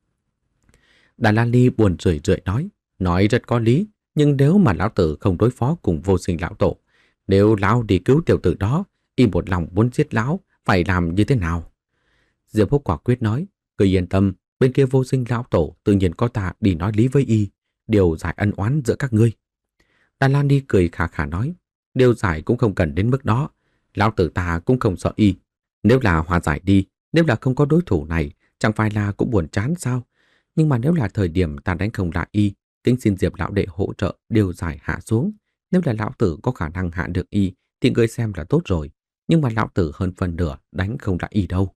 A: Đà La Ni buồn rười rượi nói, nói rất có lý, nhưng nếu mà lão tử không đối phó cùng Vô Sinh lão tổ, nếu lão đi cứu tiểu tử đó, y một lòng muốn giết lão, phải làm như thế nào? Diệp Húc quả quyết nói, cứ yên tâm, bên kia Vô Sinh lão tổ tự nhiên có ta đi nói lý với y, điều giải ân oán giữa các ngươi. Đà La Ni cười khà khà nói, điều giải cũng không cần đến mức đó, lão tử ta cũng không sợ y. Nếu là hòa giải đi, nếu là không có đối thủ này, chẳng phải là cũng buồn chán sao? Nhưng mà nếu là thời điểm ta đánh không lại y, kính xin Diệp lão đệ hỗ trợ điều giải hạ xuống. Nếu là lão tử có khả năng hạ được y, thì ngươi xem là tốt rồi. Nhưng mà lão tử hơn phần nửa đánh không lại y đâu.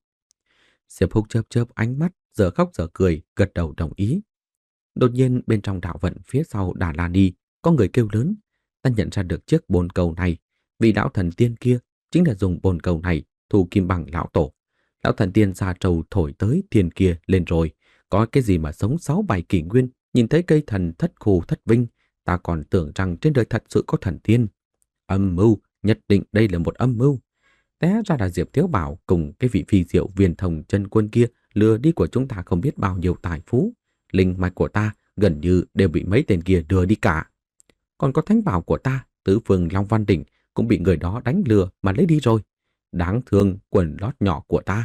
A: Diệp Húc chớp chớp ánh mắt, giờ khóc giờ cười, gật đầu đồng ý. Đột nhiên bên trong đạo vận phía sau Đà La Ni có người kêu lớn. Ta nhận ra được chiếc bồn cầu này, vị lão thần tiên kia chính là dùng bồn cầu này thu kim bằng lão tổ. Lão thần tiên ra trầu thổi tới thiên kia lên rồi, có cái gì mà sống sáu bảy kỷ nguyên, nhìn thấy cây thần thất khù thất vinh, ta còn tưởng rằng trên đời thật sự có thần tiên. Âm mưu, nhất định đây là một âm mưu. Té ra là Diệp Thiếu Bảo cùng cái vị phi diệu viên thông chân quân kia lừa đi của chúng ta không biết bao nhiêu tài phú. Linh mạch của ta gần như đều bị mấy tên kia đưa đi cả. Còn có thánh bảo của ta, tứ phương Long Văn Đỉnh cũng bị người đó đánh lừa mà lấy đi rồi. Đáng thương quần lót nhỏ của ta.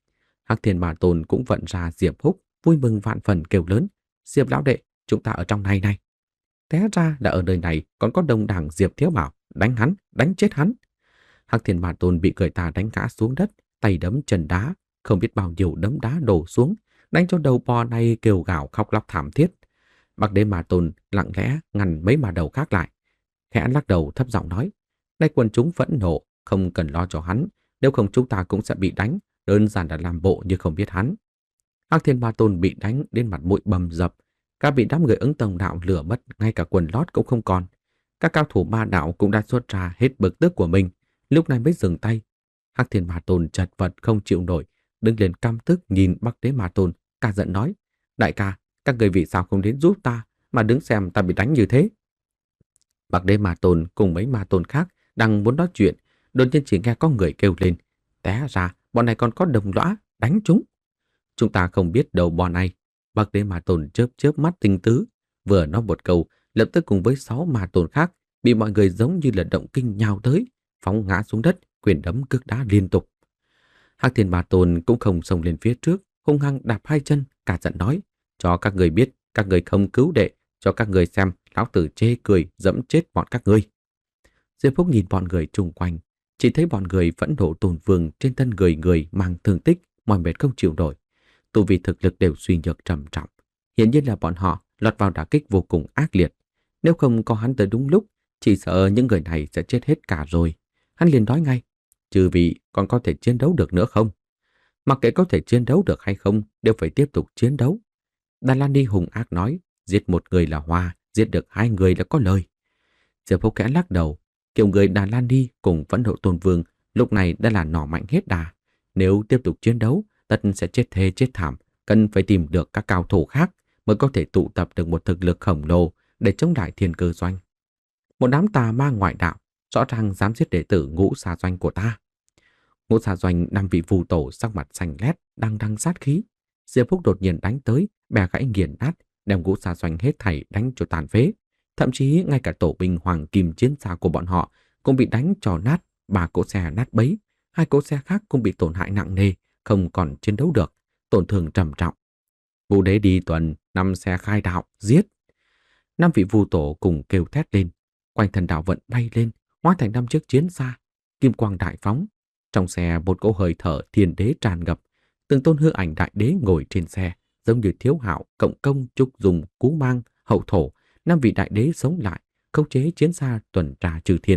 A: Hắc Thiên Ma Tôn cũng vận ra Diệp Húc, vui mừng vạn phần kêu lớn. Diệp lão đệ, chúng ta ở trong này này. Té ra là ở nơi này còn có đông đảng Diệp Thiếu Bảo, đánh hắn, đánh chết hắn. Hắc Thiên Ma Tôn bị người ta đánh ngã xuống đất, tay đấm chân đá, không biết bao nhiêu đấm đá đổ xuống, đánh cho đầu bò này kêu gào khóc lóc thảm thiết. Bắc Đế Ma Tôn lặng lẽ ngăn mấy ma đầu khác lại. Khẽ lắc đầu thấp giọng nói, nay quần chúng phẫn nộ, không cần lo cho hắn, nếu không chúng ta cũng sẽ bị đánh, đơn giản là làm bộ như không biết hắn. Hắc Thiên Ma Tôn bị đánh đến mặt mũi bầm dập, cả bị đám người ứng tông đạo lừa mất, ngay cả quần lót cũng không còn. Các cao thủ ma đạo cũng đã xuất ra hết bực tức của mình, lúc này mới dừng tay. Hắc Thiên Ma Tôn chật vật không chịu nổi, đứng lên căm tức nhìn Bắc Đế Ma Tôn, cả giận nói, đại ca, các người vì sao không đến giúp ta, mà đứng xem ta bị đánh như thế? Bắc Đế Ma Tôn cùng mấy ma tôn khác đang muốn nói chuyện, đột nhiên chỉ nghe có người kêu lên, té ra bọn này còn có đồng lõa, đánh chúng. Chúng ta không biết đầu bọn này. Bắc Đế Ma Tôn chớp chớp mắt tinh tứ, Vừa nói một câu, lập tức cùng với sáu ma tôn khác bị mọi người giống như là động kinh nhào tới, phóng ngã xuống đất, quyền đấm cước đá liên tục. Hắc Thiên Ma Tôn cũng không xông lên phía trước, hung hăng đạp hai chân, cả giận nói: cho các người biết, các người không cứu đệ, cho các người xem, lão tử chê cười dẫm chết bọn các ngươi. Diệp Phúc nhìn bọn người chung quanh, chỉ thấy bọn người phẫn nộ Tôn Vương trên thân người người mang thương tích, mỏi mệt không chịu nổi, tu vi thực lực đều suy nhược trầm trọng. Hiển nhiên là bọn họ lọt vào đả kích vô cùng ác liệt. Nếu không có hắn tới đúng lúc, chỉ sợ những người này sẽ chết hết cả rồi. Hắn liền nói ngay: chư vị còn có thể chiến đấu được nữa không? Mặc kệ có thể chiến đấu được hay không, đều phải tiếp tục chiến đấu. Đà Lan Ni hùng ác nói: giết một người là hoa, giết được hai người là có lời. Diệp Phúc khẽ lắc đầu, kiểu người Đà Lan Ni cùng phẫn nộ Tôn Vương lúc này đã là nỏ mạnh hết đà. Nếu tiếp tục chiến đấu, tất sẽ chết thê chết thảm, cần phải tìm được các cao thủ khác mới có thể tụ tập được một thực lực khổng lồ để chống lại Thiên Cơ Doanh. Một đám tà ma ngoại đạo rõ ràng dám giết đệ tử Ngũ Xà Doanh của ta. Ngũ Xà Doanh năm vị phù tổ sắc mặt xanh lét, đang đằng sát khí. Diệp Phúc đột nhiên đánh tới, bè gãy nghiền nát, đem Ngũ Xà Doanh hết thảy đánh cho tàn phế. Thậm chí ngay cả tổ binh hoàng kim chiến xa của bọn họ cũng bị đánh cho nát, ba cỗ xe nát bấy, hai cỗ xe khác cũng bị tổn hại nặng nề, không còn chiến đấu được, tổn thương trầm trọng. Vũ đế đi tuần, năm xe khai đạo, giết. Năm vị vu tổ cùng kêu thét lên, quanh thần đạo vận bay lên, hóa thành năm chiếc chiến xa, kim quang đại phóng. Trong xe một cỗ hơi thở thiên đế tràn ngập, từng tôn hư ảnh đại đế ngồi trên xe, giống như Thiếu Hạo, Cộng Công, Trúc Dùng, Cú Mang, Hậu Thổ, năm vị đại đế sống lại, khống chế chiến xa tuần tra trừ thiên.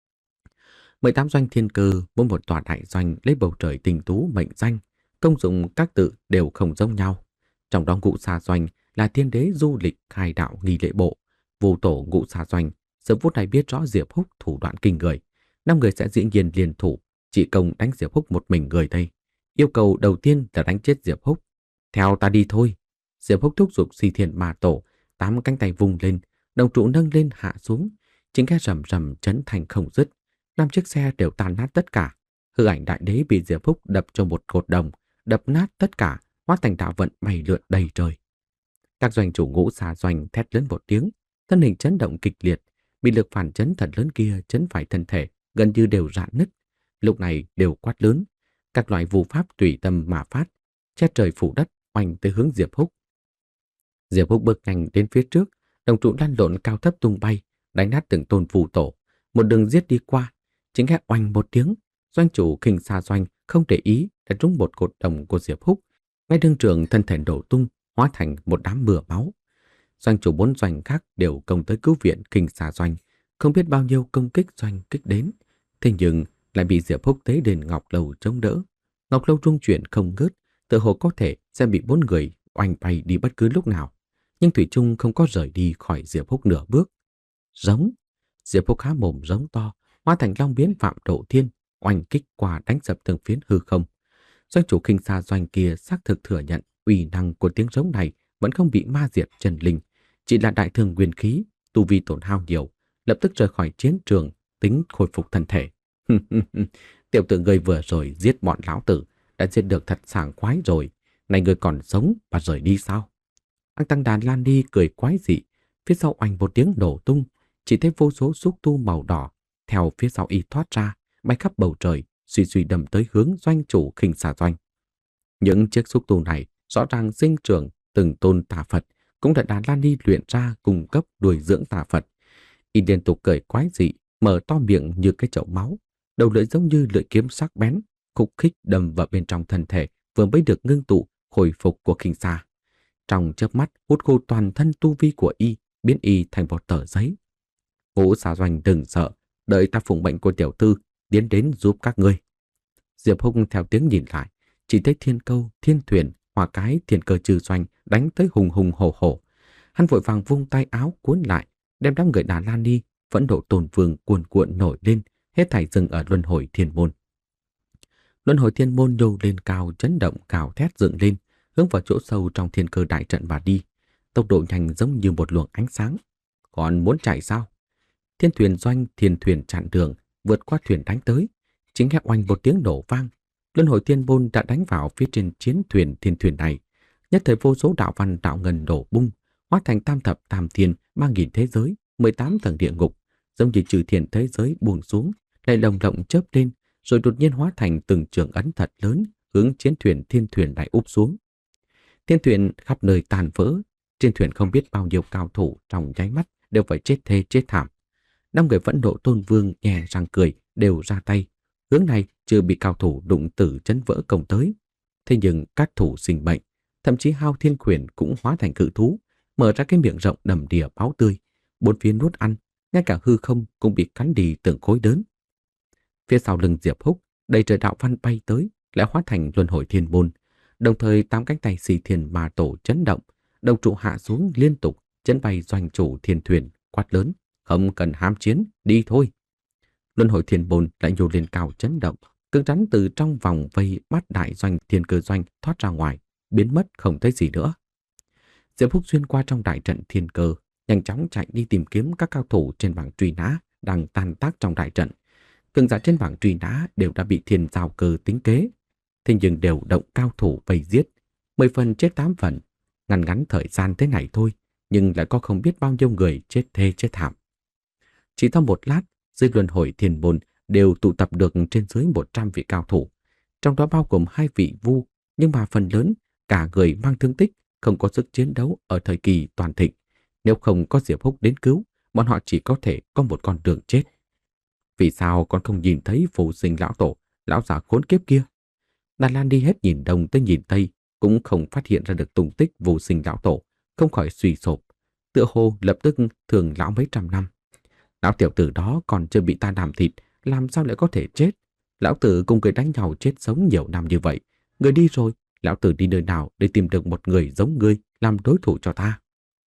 A: mười tám doanh thiên cơ, mỗi một tòa đại doanh lấy bầu trời tinh tú mệnh danh, công dụng các tự đều không giống nhau. Trong đó Ngũ Xà Doanh là thiên đế du lịch khai đạo nghi lễ bộ, vu tổ Ngũ Xà Doanh giờ phút này biết rõ Diệp Húc thủ đoạn kinh người, năm người sẽ dĩ nhiên liên thủ, chỉ công đánh Diệp Húc một mình người đây. Yêu cầu đầu tiên là đánh chết Diệp Húc. Theo ta đi thôi. Diệp Húc thúc giục Si Thiên Ma Tổ, tám cánh tay vung lên, đồng trụ nâng lên hạ xuống, chính cái rầm rầm chấn thành không dứt. Năm chiếc xe đều tan nát tất cả. Hư ảnh đại đế bị Diệp Húc đập cho một cột đồng, đập nát tất cả, hóa thành đạo vận bay lượn đầy trời. Các doanh chủ Ngũ Xà Doanh thét lớn một tiếng, thân hình chấn động kịch liệt, bị lực phản chấn thật lớn kia chấn phải thân thể, gần như đều rạn nứt. Lúc này đều quát lớn, các loại phù pháp tùy tâm mà phát, che trời phủ đất, oanh tới hướng Diệp Húc. Diệp Húc bước nhanh đến phía trước, đồng trụ lăn lộn cao thấp tung bay, đánh nát từng tôn phù tổ, một đường giết đi qua. Chính nghe oanh một tiếng, doanh chủ Khinh Xa Doanh không để ý đã trúng một cột đồng của Diệp Húc, ngay đương trường thân thể đổ tung, hóa thành một đám mưa máu. Doanh chủ bốn doanh khác đều công tới cứu viện Khinh Xa Doanh, không biết bao nhiêu công kích doanh kích đến, thế nhưng lại bị Diệp Húc tế đền Ngọc Lâu chống đỡ. Ngọc Lâu trung chuyển không ngớt, tự hồ có thể sẽ bị bốn người oanh bay đi bất cứ lúc nào, nhưng thủy chung không có rời đi khỏi Diệp Húc nửa bước. Giống, Diệp Húc há mồm giống to, hóa thành long biến Phạm Độ Thiên, oanh kích qua đánh sập từng phiến hư không. Doanh chủ Khinh Xa Doanh kia xác thực thừa nhận uy năng của tiếng giống này vẫn không bị ma diệt chân linh, chỉ là đại thương nguyên khí, tu vi tổn hao nhiều, lập tức rời khỏi chiến trường, tính khôi phục thân thể. Tiểu tử ngươi vừa rồi giết bọn lão tử, đã giết được thật sảng khoái rồi, này ngươi còn sống và rời đi sao? Anh Tăng Đàn Lan đi cười quái dị, phía sau oanh một tiếng nổ tung, chỉ thấy vô số xúc tu màu đỏ theo phía sau y thoát ra, bay khắp bầu trời, suy suy đâm tới hướng doanh chủ Khinh Xa Doanh. Những chiếc xúc tu này rõ ràng sinh trưởng từng tôn tà Phật, cũng là Đàn Lan đi luyện ra cung cấp nuôi dưỡng tà Phật. Y liên tục cười quái dị, mở to miệng như cái chậu máu, đầu lưỡi giống như lưỡi kiếm sắc bén, khúc khích đâm vào bên trong thân thể vừa mới được ngưng tụ hồi phục của Khinh Xa. Trong chớp mắt hút khô toàn thân tu vi của y, biến y thành một tờ giấy. Ngũ Xà Doanh đừng sợ, đợi ta phụng mệnh của tiểu thư tiến đến giúp các ngươi. Diệp Húc theo tiếng nhìn lại, chỉ thấy Thiên Câu, Thiên Thuyền, Hỏa Cái, Thiên Cơ Trừ Doanh đánh tới hùng hùng hổ hổ. Hắn vội vàng vung tay áo cuốn lại, đem đám người Đà Lan đi, phẫn nộ Tôn Vương cuồn cuộn nổi lên, hết thảy dừng ở luân hồi thiên môn. Luân hồi thiên môn nhô lên cao, chấn động cào thét dựng lên, hướng vào chỗ sâu trong thiên cơ đại trận mà đi, tốc độ nhanh giống như một luồng ánh sáng. Còn muốn chạy sao? Thiên Thuyền Doanh, Thiên Thuyền chặn đường, vượt qua thuyền đánh tới, chính nghe oanh một tiếng nổ vang. Luân hồi thiên môn đã đánh vào phía trên chiến thuyền thiên thuyền này, nhất thời vô số đạo văn đạo ngân đổ bung, hóa thành tam thập tam thiên, ba nghìn thế giới, mười tám tầng địa ngục, giống như trừ thiên thế giới buông xuống, lại lồng lộng chớp lên, rồi đột nhiên hóa thành từng trường ấn thật lớn, hướng chiến thuyền thiên thuyền lại úp xuống. Thiên thuyền khắp nơi tàn vỡ, trên thuyền không biết bao nhiêu cao thủ trong nháy mắt đều phải chết thê chết thảm. Năm người vẫn nộ Tôn Vương nhè răng cười, đều ra tay. Hướng này chưa bị cao thủ đụng tử chấn vỡ công tới. Thế nhưng các thủ sinh bệnh, thậm chí Hao Thiên Quyền cũng hóa thành cự thú, mở ra cái miệng rộng đầm đìa máu tươi, bốn phía nuốt ăn, ngay cả hư không cũng bị cắn đi từng khối đớn. Phía sau lưng Diệp Húc, đầy trời đạo văn bay tới, lại hóa thành luân hồi thiên môn. Đồng thời tám cánh tay xì thiên ma tổ chấn động, đồng trụ hạ xuống liên tục, chấn bay doanh chủ thiên thuyền, quát lớn, không cần hám chiến, đi thôi. Luân hồi thiên môn lại nhô lên cao chấn động, cứng rắn từ trong vòng vây bắt đại doanh thiên cơ doanh thoát ra ngoài, biến mất không thấy gì nữa. Diệp Húc xuyên qua trong đại trận thiên cơ, nhanh chóng chạy đi tìm kiếm các cao thủ trên bảng truy nã đang tan tác trong đại trận. Cường giả trên bảng truy nã đều đã bị thiên giao cơ tính kế, thế nhưng đều động cao thủ vây giết, mười phần chết tám phần. Ngắn ngắn thời gian thế này thôi, nhưng lại có không biết bao nhiêu người chết thê chết thảm. Chỉ sau một lát, dưới luân hồi thiên môn đều tụ tập được trên dưới một trăm vị cao thủ, trong đó bao gồm hai vị vu, nhưng mà phần lớn cả người mang thương tích, không có sức chiến đấu ở thời kỳ toàn thịnh. Nếu không có Diệp Húc đến cứu, bọn họ chỉ có thể có một con đường chết. Vì sao con không nhìn thấy phù sinh lão tổ, lão già khốn kiếp kia? Đà Lan đi hết nhìn đông tới nhìn tây, cũng không phát hiện ra được tung tích vô sinh lão tổ, không khỏi suy sụp. Tựa hồ lập tức thường lão mấy trăm năm. Lão tiểu tử đó còn chưa bị ta làm thịt, làm sao lại có thể chết? Lão tử cùng người đánh nhau chết sống nhiều năm như vậy. Người đi rồi, lão tử đi nơi nào để tìm được một người giống ngươi làm đối thủ cho ta?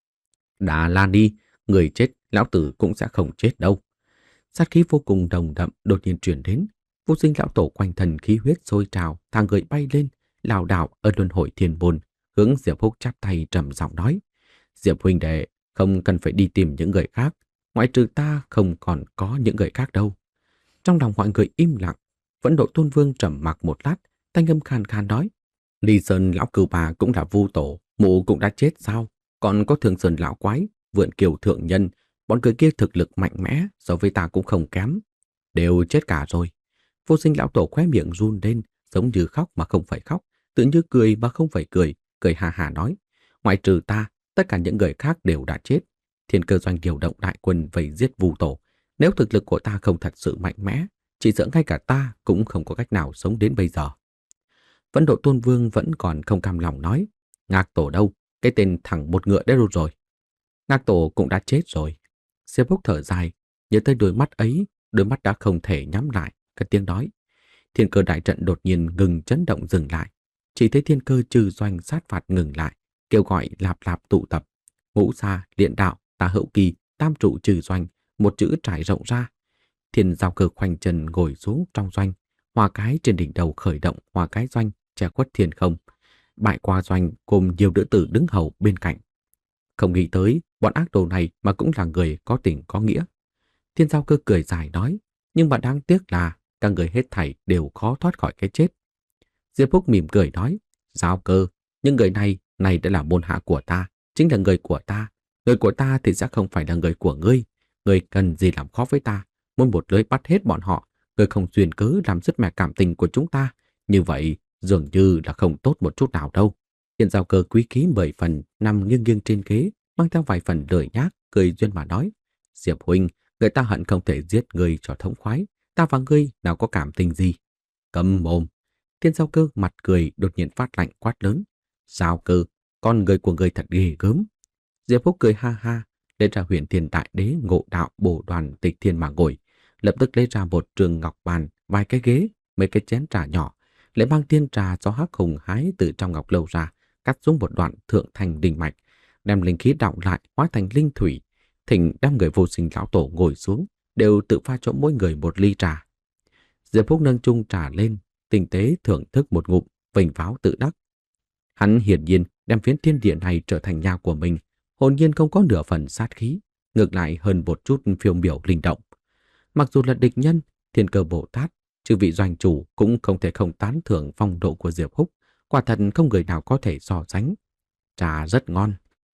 A: Đà Lan đi, người chết, lão tử cũng sẽ không chết đâu. Sát khí vô cùng đồng đậm đột nhiên truyền đến. Vô sinh lão tổ quanh thân khí huyết sôi trào, thang người bay lên, lảo đảo ở luân hồi thiên môn, hướng Diệp Húc chắp tay trầm giọng nói: Diệp huynh đệ, không cần phải đi tìm những người khác, ngoại trừ ta không còn có những người khác đâu. Trong lòng mọi người im lặng, vẫn độ Tôn Vương trầm mặc một lát, thanh âm khan khan nói: Ly Sơn lão cừu bà cũng là vu tổ, mụ cũng đã chết sao? Còn có Thường Sơn lão quái, Vượn Kiều thượng nhân, bọn người kia thực lực mạnh mẽ, so với ta cũng không kém, đều chết cả rồi. Vô sinh lão tổ khóe miệng run lên, giống như khóc mà không phải khóc, tự như cười mà không phải cười, cười hà hà nói: ngoại trừ ta, tất cả những người khác đều đã chết. Thiên cơ doanh điều động đại quân vây giết vu tổ. Nếu thực lực của ta không thật sự mạnh mẽ, chỉ sợ ngay cả ta cũng không có cách nào sống đến bây giờ. Vẫn Độ Tôn Vương vẫn còn không cam lòng nói: Ngạc tổ đâu? Cái tên thẳng một ngựa đấy đâu rồi? Ngạc tổ cũng đã chết rồi. Diệp Húc thở dài, nhớ tới đôi mắt ấy, đôi mắt đã không thể nhắm lại, cất tiếng nói. Thiên cơ đại trận đột nhiên ngừng chấn động dừng lại. Chỉ thấy thiên cơ trừ doanh sát phạt ngừng lại, kêu gọi lạp lạp tụ tập. Ngũ xa, điện đạo, tà hậu kỳ, tam trụ trừ doanh, một chữ trải rộng ra. Thiên giao cơ khoanh chân ngồi xuống trong doanh, hoa cái trên đỉnh đầu khởi động hoa cái doanh, che khuất thiên không. Bại qua doanh cùng nhiều nữ tử đứng hầu bên cạnh. Không nghĩ tới, bọn ác đồ này mà cũng là người có tình có nghĩa. Thiên giao cơ cười dài nói, nhưng mà đáng tiếc là các người hết thảy đều khó thoát khỏi cái chết. Diệp Húc mỉm cười nói, giao cơ, những người này, này đã là môn hạ của ta, chính là người của ta. Người của ta thì sẽ không phải là người của ngươi. Ngươi cần gì làm khó với ta, muốn một lưới bắt hết bọn họ. Ngươi không duyên cớ làm dứt mẻ cảm tình của chúng ta. Như vậy, dường như là không tốt một chút nào đâu. Thiên giao cơ quý khí mười phần, nằm nghiêng nghiêng trên ghế, mang theo vài phần lười nhác, cười duyên mà nói. Diệp huynh, người ta hận không thể giết ngươi cho thống khoái. Ta và ngươi nào có cảm tình gì? Câm mồm. Thiên giao cơ mặt cười đột nhiên phát lạnh quát lớn. Giao cơ, con người của ngươi thật ghê gớm. Diệp Húc cười ha ha, lấy ra huyền thiên đại đế ngộ đạo bổ đoàn tịch thiên mà ngồi, lập tức lấy ra một trường ngọc bàn, vài cái ghế, mấy cái chén trà nhỏ, lấy mang tiên trà do Hắc Hùng hái từ trong ngọc lâu ra, cắt xuống một đoạn thượng thành đình mạch, đem linh khí đọng lại hóa thành linh thủy, thỉnh đám người vô sinh lão tổ ngồi xuống, đều tự pha cho mỗi người một ly trà. Diệp Húc nâng chung trà lên, tinh tế thưởng thức một ngụm, vênh váo tự đắc. Hắn hiển nhiên đem phiến thiên địa này trở thành nhà của mình, hồn nhiên không có nửa phần sát khí, ngược lại hơn một chút phiêu miểu linh động. Mặc dù là địch nhân, Thiên Cơ Bồ Tát, chư vị doanh chủ cũng không thể không tán thưởng phong độ của Diệp Húc, quả thật không người nào có thể so sánh. Trà rất ngon.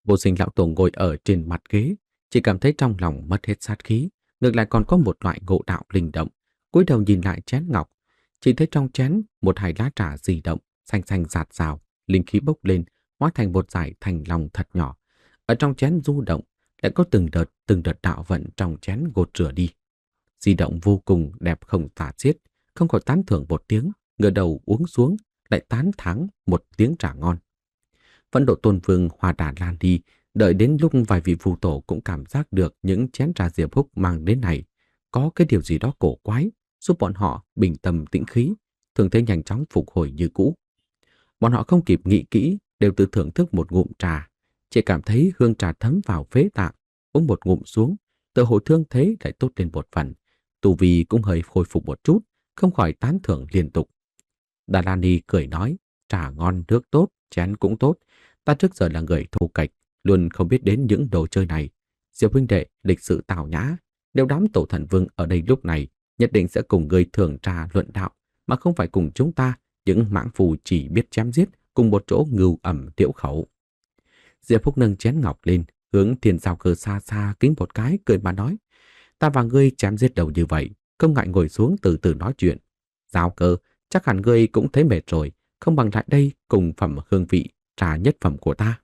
A: Vô Sinh lão tổ ngồi ở trên mặt ghế, chỉ cảm thấy trong lòng mất hết sát khí, ngược lại còn có một loại ngộ đạo linh động. Cúi đầu nhìn lại chén ngọc, chỉ thấy trong chén một hai lá trà di động, xanh xanh rạt rào, linh khí bốc lên, hóa thành một dải thành lòng thật nhỏ. Ở trong chén du động, lại có từng đợt từng đợt đạo vận trong chén gột rửa đi. Di động vô cùng đẹp không tả xiết, không khỏi tán thưởng một tiếng, ngửa đầu uống xuống, lại tán thắng một tiếng trà ngon. Phẫn nộ Tôn Vương hòa đà lan đi, đợi đến lúc vài vị phù tổ cũng cảm giác được những chén trà Diệp Húc mang đến này có cái điều gì đó cổ quái, giúp bọn họ bình tâm tĩnh khí, thường thấy nhanh chóng phục hồi như cũ. Bọn họ không kịp nghĩ kỹ, đều tự thưởng thức một ngụm trà, chỉ cảm thấy hương trà thấm vào phế tạng, uống một ngụm xuống, tự hồ thương thế lại tốt lên một phần, tu vi cũng hơi khôi phục một chút, không khỏi tán thưởng liên tục. Đà La Ni cười nói, trà ngon nước tốt, chén cũng tốt, ta trước giờ là người thô kệch, luôn không biết đến những đồ chơi này. Diệp huynh đệ lịch sự tào nhã, nếu đám tổ thần vương ở đây lúc này nhất định sẽ cùng người thưởng trà luận đạo, mà không phải cùng chúng ta, những mãng phù chỉ biết chém giết, cùng một chỗ ngưu ẩm tiểu khẩu. Diệp Húc nâng chén ngọc lên, hướng Thiên Giao Cơ xa xa kính một cái, cười mà nói, ta và ngươi chém giết đầu như vậy, không ngại ngồi xuống từ từ nói chuyện. Giao Cơ, chắc hẳn ngươi cũng thấy mệt rồi, không bằng lại đây cùng phẩm hương vị trà nhất phẩm của ta.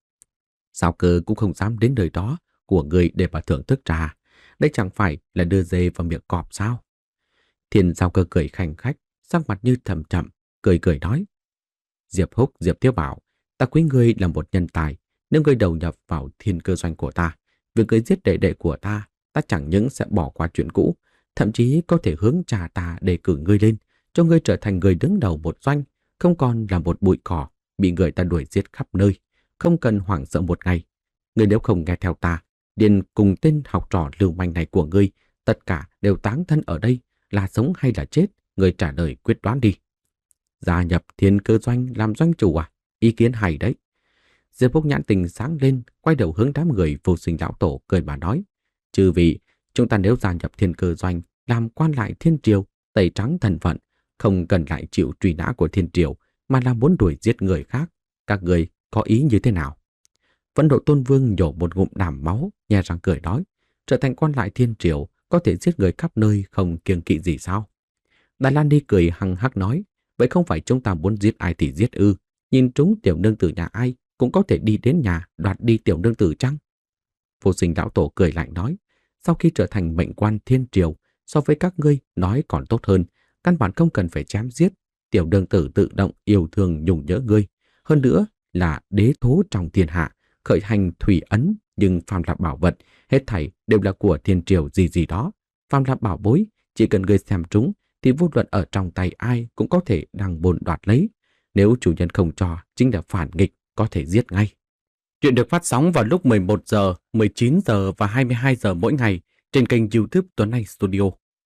A: Giao Cơ cũng không dám đến nơi đó của ngươi để mà thưởng thức trà, đây chẳng phải là đưa dê vào miệng cọp sao? Thiên Giao Cơ cười khanh khách, sắc mặt như thầm chậm, cười cười nói, Diệp Húc, Diệp Thiếu Bảo, ta quý ngươi là một nhân tài, nếu ngươi đầu nhập vào thiên cơ doanh của ta, việc ngươi giết đệ đệ của ta, ta chẳng những sẽ bỏ qua chuyện cũ, thậm chí có thể hướng trà ta đề cử ngươi lên, cho ngươi trở thành người đứng đầu một doanh, không còn là một bụi cỏ, bị người ta đuổi giết khắp nơi, không cần hoảng sợ một ngày. Ngươi nếu không nghe theo ta, liền cùng tên học trò lưu manh này của ngươi, tất cả đều táng thân ở đây, là sống hay là chết, ngươi trả lời quyết đoán đi. Gia nhập thiên cơ doanh làm doanh chủ à? Ý kiến hay đấy. Diệp Húc nhãn tình sáng lên, quay đầu hướng đám người Vô Sinh lão tổ cười mà nói, chư vị, chúng ta nếu gia nhập thiên cơ doanh, làm quan lại thiên triều, tẩy trắng thân phận, không cần lại chịu truy nã của thiên triều, mà là muốn đuổi giết người khác, các người có ý như thế nào? Phẫn nộ Tôn Vương nhổ một ngụm đàm máu, nhe răng cười nói, trở thành quan lại thiên triều, có thể giết người khắp nơi không kiêng kỵ gì sao? Đà Lan đi cười hăng hắc nói, vậy không phải chúng ta muốn giết ai thì giết ư, nhìn trúng tiểu nương tử nhà ai cũng có thể đi đến nhà đoạt đi tiểu nương tử chăng? Vô Sinh lão tổ cười lạnh nói, sau khi trở thành mệnh quan thiên triều, so với các ngươi nói còn tốt hơn, căn bản không cần phải chém giết, tiểu nương tử tự động yêu thương nhung nhớ ngươi, hơn nữa là đế thố trong thiên hạ, khởi hành thủy ấn, nhưng phàm là bảo vật, hết thảy đều là của thiên triều gì gì đó, phàm là bảo bối, chỉ cần ngươi xem trúng thì vô luận ở trong tay ai cũng có thể đằng bồn đoạt lấy, nếu chủ nhân không cho, chính là phản nghịch, có thể giết ngay. Chuyện được phát sóng vào lúc mười một giờ, mười chín giờ và hai mươi hai giờ mỗi ngày trên kênh YouTube Tuấn Anh Studio.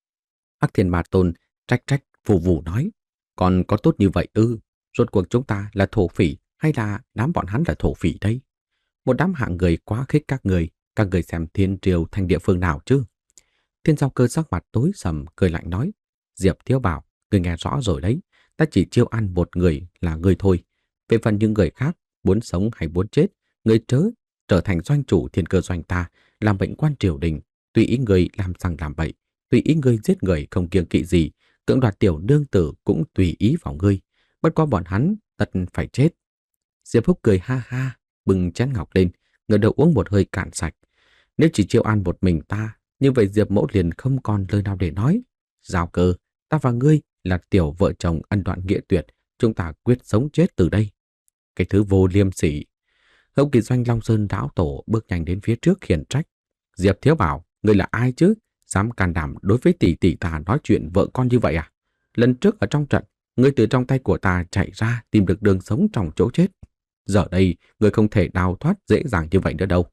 A: Hắc Thiên Ma Tôn trách trách phù vù nói, còn có tốt như vậy ư? Rốt cuộc chúng ta là thổ phỉ hay là đám bọn hắn là thổ phỉ đây? Một đám hạng người quá khích các người, các người xem thiên triều thành địa phương nào chứ? Thiên Giao Cơ sắc mặt tối sầm cười lạnh nói, Diệp Thiếu Bảo, người nghe rõ rồi đấy, ta chỉ chiêu ăn một người là người thôi. Về phần những người khác, muốn sống hay muốn chết, người chớ trở thành doanh chủ thiên cơ doanh ta, làm mệnh quan triều đình, tùy ý người làm sang làm bậy, tùy ý người giết người không kiêng kỵ gì, cưỡng đoạt tiểu nương tử cũng tùy ý vào ngươi, bất quá bọn hắn tất phải chết. Diệp Húc cười ha ha, bưng chén ngọc lên, ngửa đầu uống một hơi cạn sạch. Nếu chỉ chiêu ăn một mình ta, như vậy Diệp Mẫu liền không còn lời nào để nói. Giao Cơ, ta và ngươi là tiểu vợ chồng ân đoạn nghĩa tuyệt, chúng ta quyết sống chết từ đây. Cái thứ vô liêm sỉ. Hậu kỳ doanh Long Sơn lão tổ bước nhanh đến phía trước khiển trách. Diệp Thiếu Bảo, ngươi là ai chứ? Dám can đảm đối với tỷ tỷ ta nói chuyện vợ con như vậy à? Lần trước ở trong trận, ngươi từ trong tay của ta chạy ra tìm được đường sống trong chỗ chết. Giờ đây, ngươi không thể đào thoát dễ dàng như vậy nữa đâu.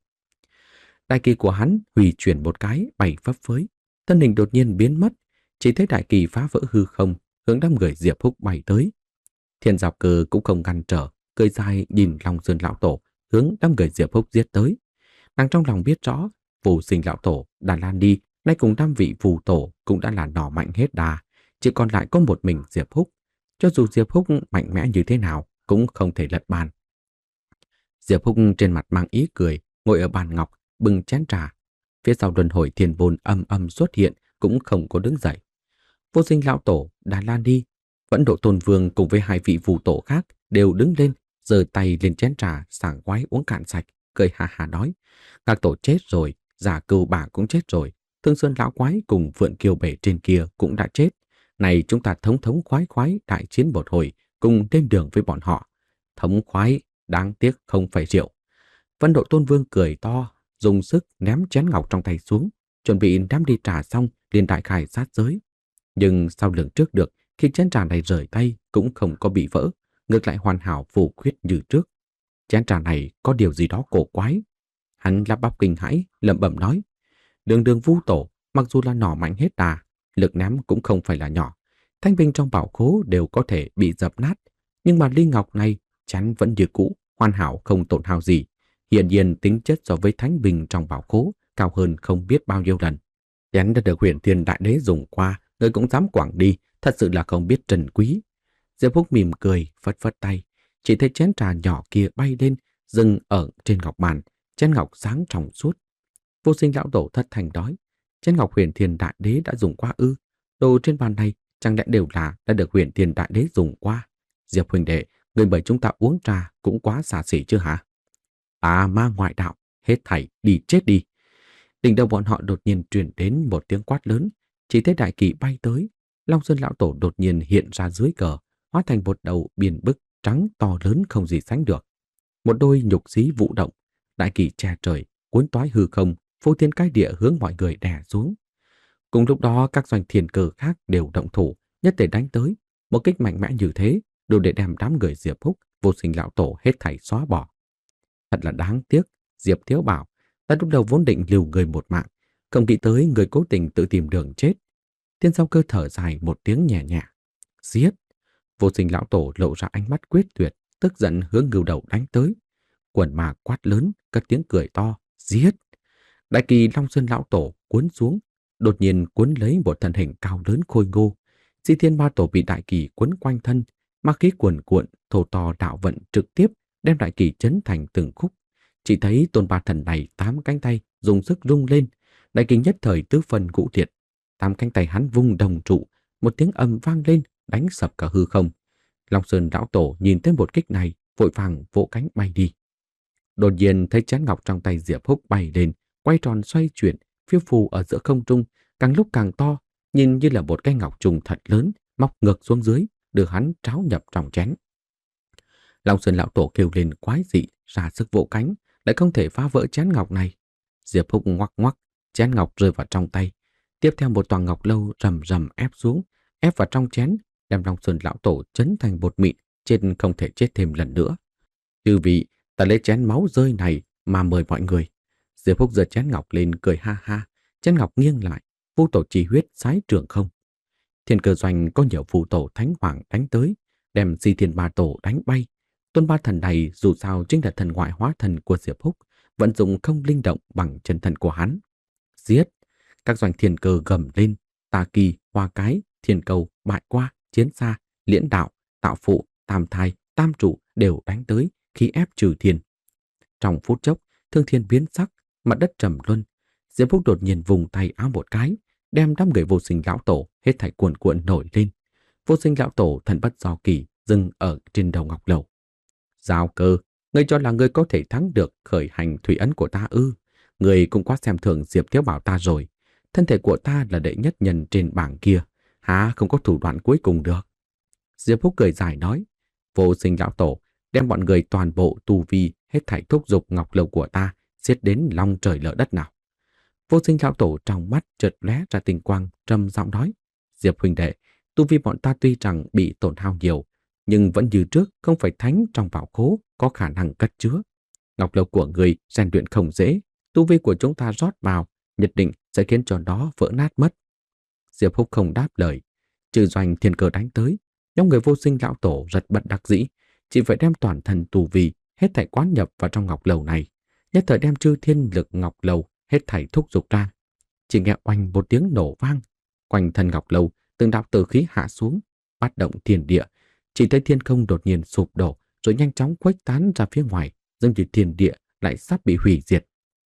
A: Đại kỳ của hắn hủy chuyển một cái bay phấp phới, thân hình đột nhiên biến mất, chỉ thấy đại kỳ phá vỡ hư không, hướng đám người Diệp Húc bay tới. Thiên Giao Cơ cũng không ngăn trở, cười dài nhìn Long Sơn lão tổ hướng đám người Diệp Húc giết tới. Nàng trong lòng biết rõ, Vô Sinh lão tổ, Đà Lan đi, nay cùng năm vị phù tổ cũng đã là nỏ mạnh hết đà, chỉ còn lại có một mình Diệp Húc. Cho dù Diệp Húc mạnh mẽ như thế nào cũng không thể lật bàn. Diệp Húc trên mặt mang ý cười, ngồi ở bàn ngọc, bưng chén trà. Phía sau luân hồi thiên bồn âm âm xuất hiện, cũng không có đứng dậy. Vô Sinh lão tổ, Đà La Ni, Vẫn Độ Tôn Vương cùng với hai vị phù tổ khác đều đứng lên, giơ tay lên chén trà, sảng khoái uống cạn sạch, cười ha ha nói: các tổ chết rồi, Giả Cừu bà cũng chết rồi, Thương Sơn lão quái cùng Phượng Kiều bể trên kia cũng đã chết. Này chúng ta thống thống khoái khoái đại chiến một hồi, cùng lên đường với bọn họ. Thống khoái, đáng tiếc không phải rượu. Vân Độ Tôn Vương cười to, dùng sức ném chén ngọc trong tay xuống, chuẩn bị ném đi trà xong liền đại khai sát giới. Nhưng sau lường trước được, khi chén trà này rời tay cũng không có bị vỡ, ngược lại hoàn hảo phù khuyết như trước. Chén trà này có điều gì đó cổ quái. Hắn lắp bắp kinh hãi, lẩm bẩm nói: đường đường vu tổ, mặc dù là nỏ mạnh hết đà, lực ném cũng không phải là nhỏ. Thanh binh trong bảo khố đều có thể bị dập nát, nhưng mà ly ngọc này chắn vẫn như cũ, hoàn hảo không tổn hao gì. Hiển nhiên tính chất so với thánh binh trong bảo khố cao hơn không biết bao nhiêu lần. Chén đã được Huyền Thiên Đại Đế dùng qua, người cũng dám quẳng đi, thật sự là không biết trân quý. Diệp Húc mỉm cười, phất phất tay, chỉ thấy chén trà nhỏ kia bay lên, dừng ở trên ngọc bàn, chén ngọc sáng trong suốt. Vô Sinh lão tổ thất thành nói: chén ngọc Huyền Thiên Đại Đế đã dùng qua ư? Đồ trên bàn này chẳng lẽ đều là đã được Huyền Thiên Đại Đế dùng qua? Diệp huynh đệ, người mời chúng ta uống trà cũng quá xa xỉ chứ hả? À ma ngoại đạo, hết thảy đi chết đi. Đỉnh đầu bọn họ đột nhiên truyền đến một tiếng quát lớn, chỉ thấy đại kỳ bay tới. Long Sơn lão tổ đột nhiên hiện ra dưới cờ, hóa thành một đầu biển bức trắng to lớn không gì sánh được. Một đôi nhục xí vũ động, đại kỳ che trời, cuốn toái hư không, phô thiên cái địa hướng mọi người đè xuống. Cùng lúc đó các doanh thiên cơ khác đều động thủ, nhất tề đánh tới. Một kích mạnh mẽ như thế, đủ để đem đám người Diệp Húc, Vô Sinh lão tổ hết thảy xóa bỏ. Thật là đáng tiếc, Diệp Thiếu Bảo, ta lúc đầu vốn định lưu người một mạng, không nghĩ tới người cố tình tự tìm đường chết. Thiên Giao Cơ thở dài một tiếng nhẹ nhẹ. Giết! Vô Sinh lão tổ lộ ra ánh mắt quyết tuyệt, tức giận hướng ngưu đầu đánh tới. Quần mà quát lớn, cất tiếng cười to. Giết! Đại kỳ Long Sơn lão tổ cuốn xuống, đột nhiên cuốn lấy một thân hình cao lớn khôi ngô. Di Thiên Ma tổ bị đại kỳ cuốn quanh thân, ma khí cuồn cuộn, thổ to đạo vận trực tiếp đem đại kỳ chấn thành từng khúc. Chỉ thấy tôn ba thần này tám cánh tay dùng sức rung lên, đại kỳ nhất thời tứ phần ngũ thiệt. Tám cánh tay hắn vung đồng trụ, một tiếng ầm vang lên, đánh sập cả hư không. Long Sơn lão tổ nhìn thấy một kích này, vội vàng vỗ cánh bay đi. Đột nhiên thấy chén ngọc trong tay Diệp Húc bay lên, quay tròn xoay chuyển, phiêu phù ở giữa không trung, càng lúc càng to, nhìn như là một cái ngọc trùng thật lớn, móc ngược xuống dưới, đưa hắn tráo nhập trong chén. Long Sơn lão tổ kêu lên quái dị, ra sức vỗ cánh, lại không thể phá vỡ chén ngọc này. Diệp Húc ngoắc ngoắc, chén ngọc rơi vào trong tay. Tiếp theo một tòa ngọc lâu rầm rầm ép xuống, ép vào trong chén, đem Long Sơn lão tổ chấn thành bột mịn, chết không thể chết thêm lần nữa. Chư vị, ta lấy chén máu rơi này mà mời mọi người. Diệp Húc giơ chén ngọc lên cười ha ha, chén ngọc nghiêng lại, vu tổ chỉ huyết sái trường không. Thiên Cơ Doanh có nhiều phù tổ thánh hoàng đánh tới, đem Di Thiên Ba tổ đánh bay. Tôn ba thần này dù sao chính là thần ngoại hóa thần của Diệp Húc, vận dụng không linh động bằng chân thần của hắn. Giết! Các doanh thiên cơ gầm lên, Tà Kỳ, Hoa Cái, Thiên Cầu, Bại Qua, Chiến Xa, Liễn Đạo, Tạo Phụ, Tam Thai, Tam Trụ đều đánh tới, khí ép trừ thiên. Trong phút chốc, thương thiên biến sắc, mặt đất trầm luân. Diệp Húc đột nhiên vùng tay áo một cái, đem đám người Vô Sinh lão tổ hết thảy cuồn cuộn nổi lên. Vô Sinh lão tổ thần bất do kỳ dừng ở trên đầu ngọc lầu. Giao Cơ, ngươi cho là ngươi có thể thắng được khởi hành thủy ấn của ta ư? Ngươi cũng quá xem thường Diệp Thiếu Bảo ta rồi. Thân thể của ta là đệ nhất nhân trên bảng kia, há không có thủ đoạn cuối cùng được. Diệp Húc cười dài nói, Vô Sinh lão tổ, đem bọn người toàn bộ tu vi hết thảy thúc dục ngọc lầu của ta, xiết đến long trời lở đất nào. Vô Sinh lão tổ trong mắt chợt lóe ra tinh quang, trầm giọng nói, Diệp huynh đệ, tu vi bọn ta tuy rằng bị tổn hao nhiều, nhưng vẫn như trước không phải thánh trong bảo khố có khả năng cất chứa. Ngọc lầu của người rèn luyện không dễ, tu vi của chúng ta rót vào, nhất định sẽ khiến cho nó vỡ nát mất. Diệp Húc không đáp lời, trừ doanh thiên cơ đánh tới, nhóm người Vô Sinh lão tổ rất bất đắc dĩ, chỉ phải đem toàn thân tu vi hết thảy quán nhập vào trong ngọc lầu này, nhất thời đem chư thiên lực ngọc lầu hết thảy thúc dục ra. Chỉ nghe oanh một tiếng nổ vang, quanh thân ngọc lầu từng đạo tử khí hạ xuống, bắt động thiên địa, chỉ thấy thiên không đột nhiên sụp đổ rồi nhanh chóng khuếch tán ra phía ngoài, giống như thiên địa lại sắp bị hủy diệt.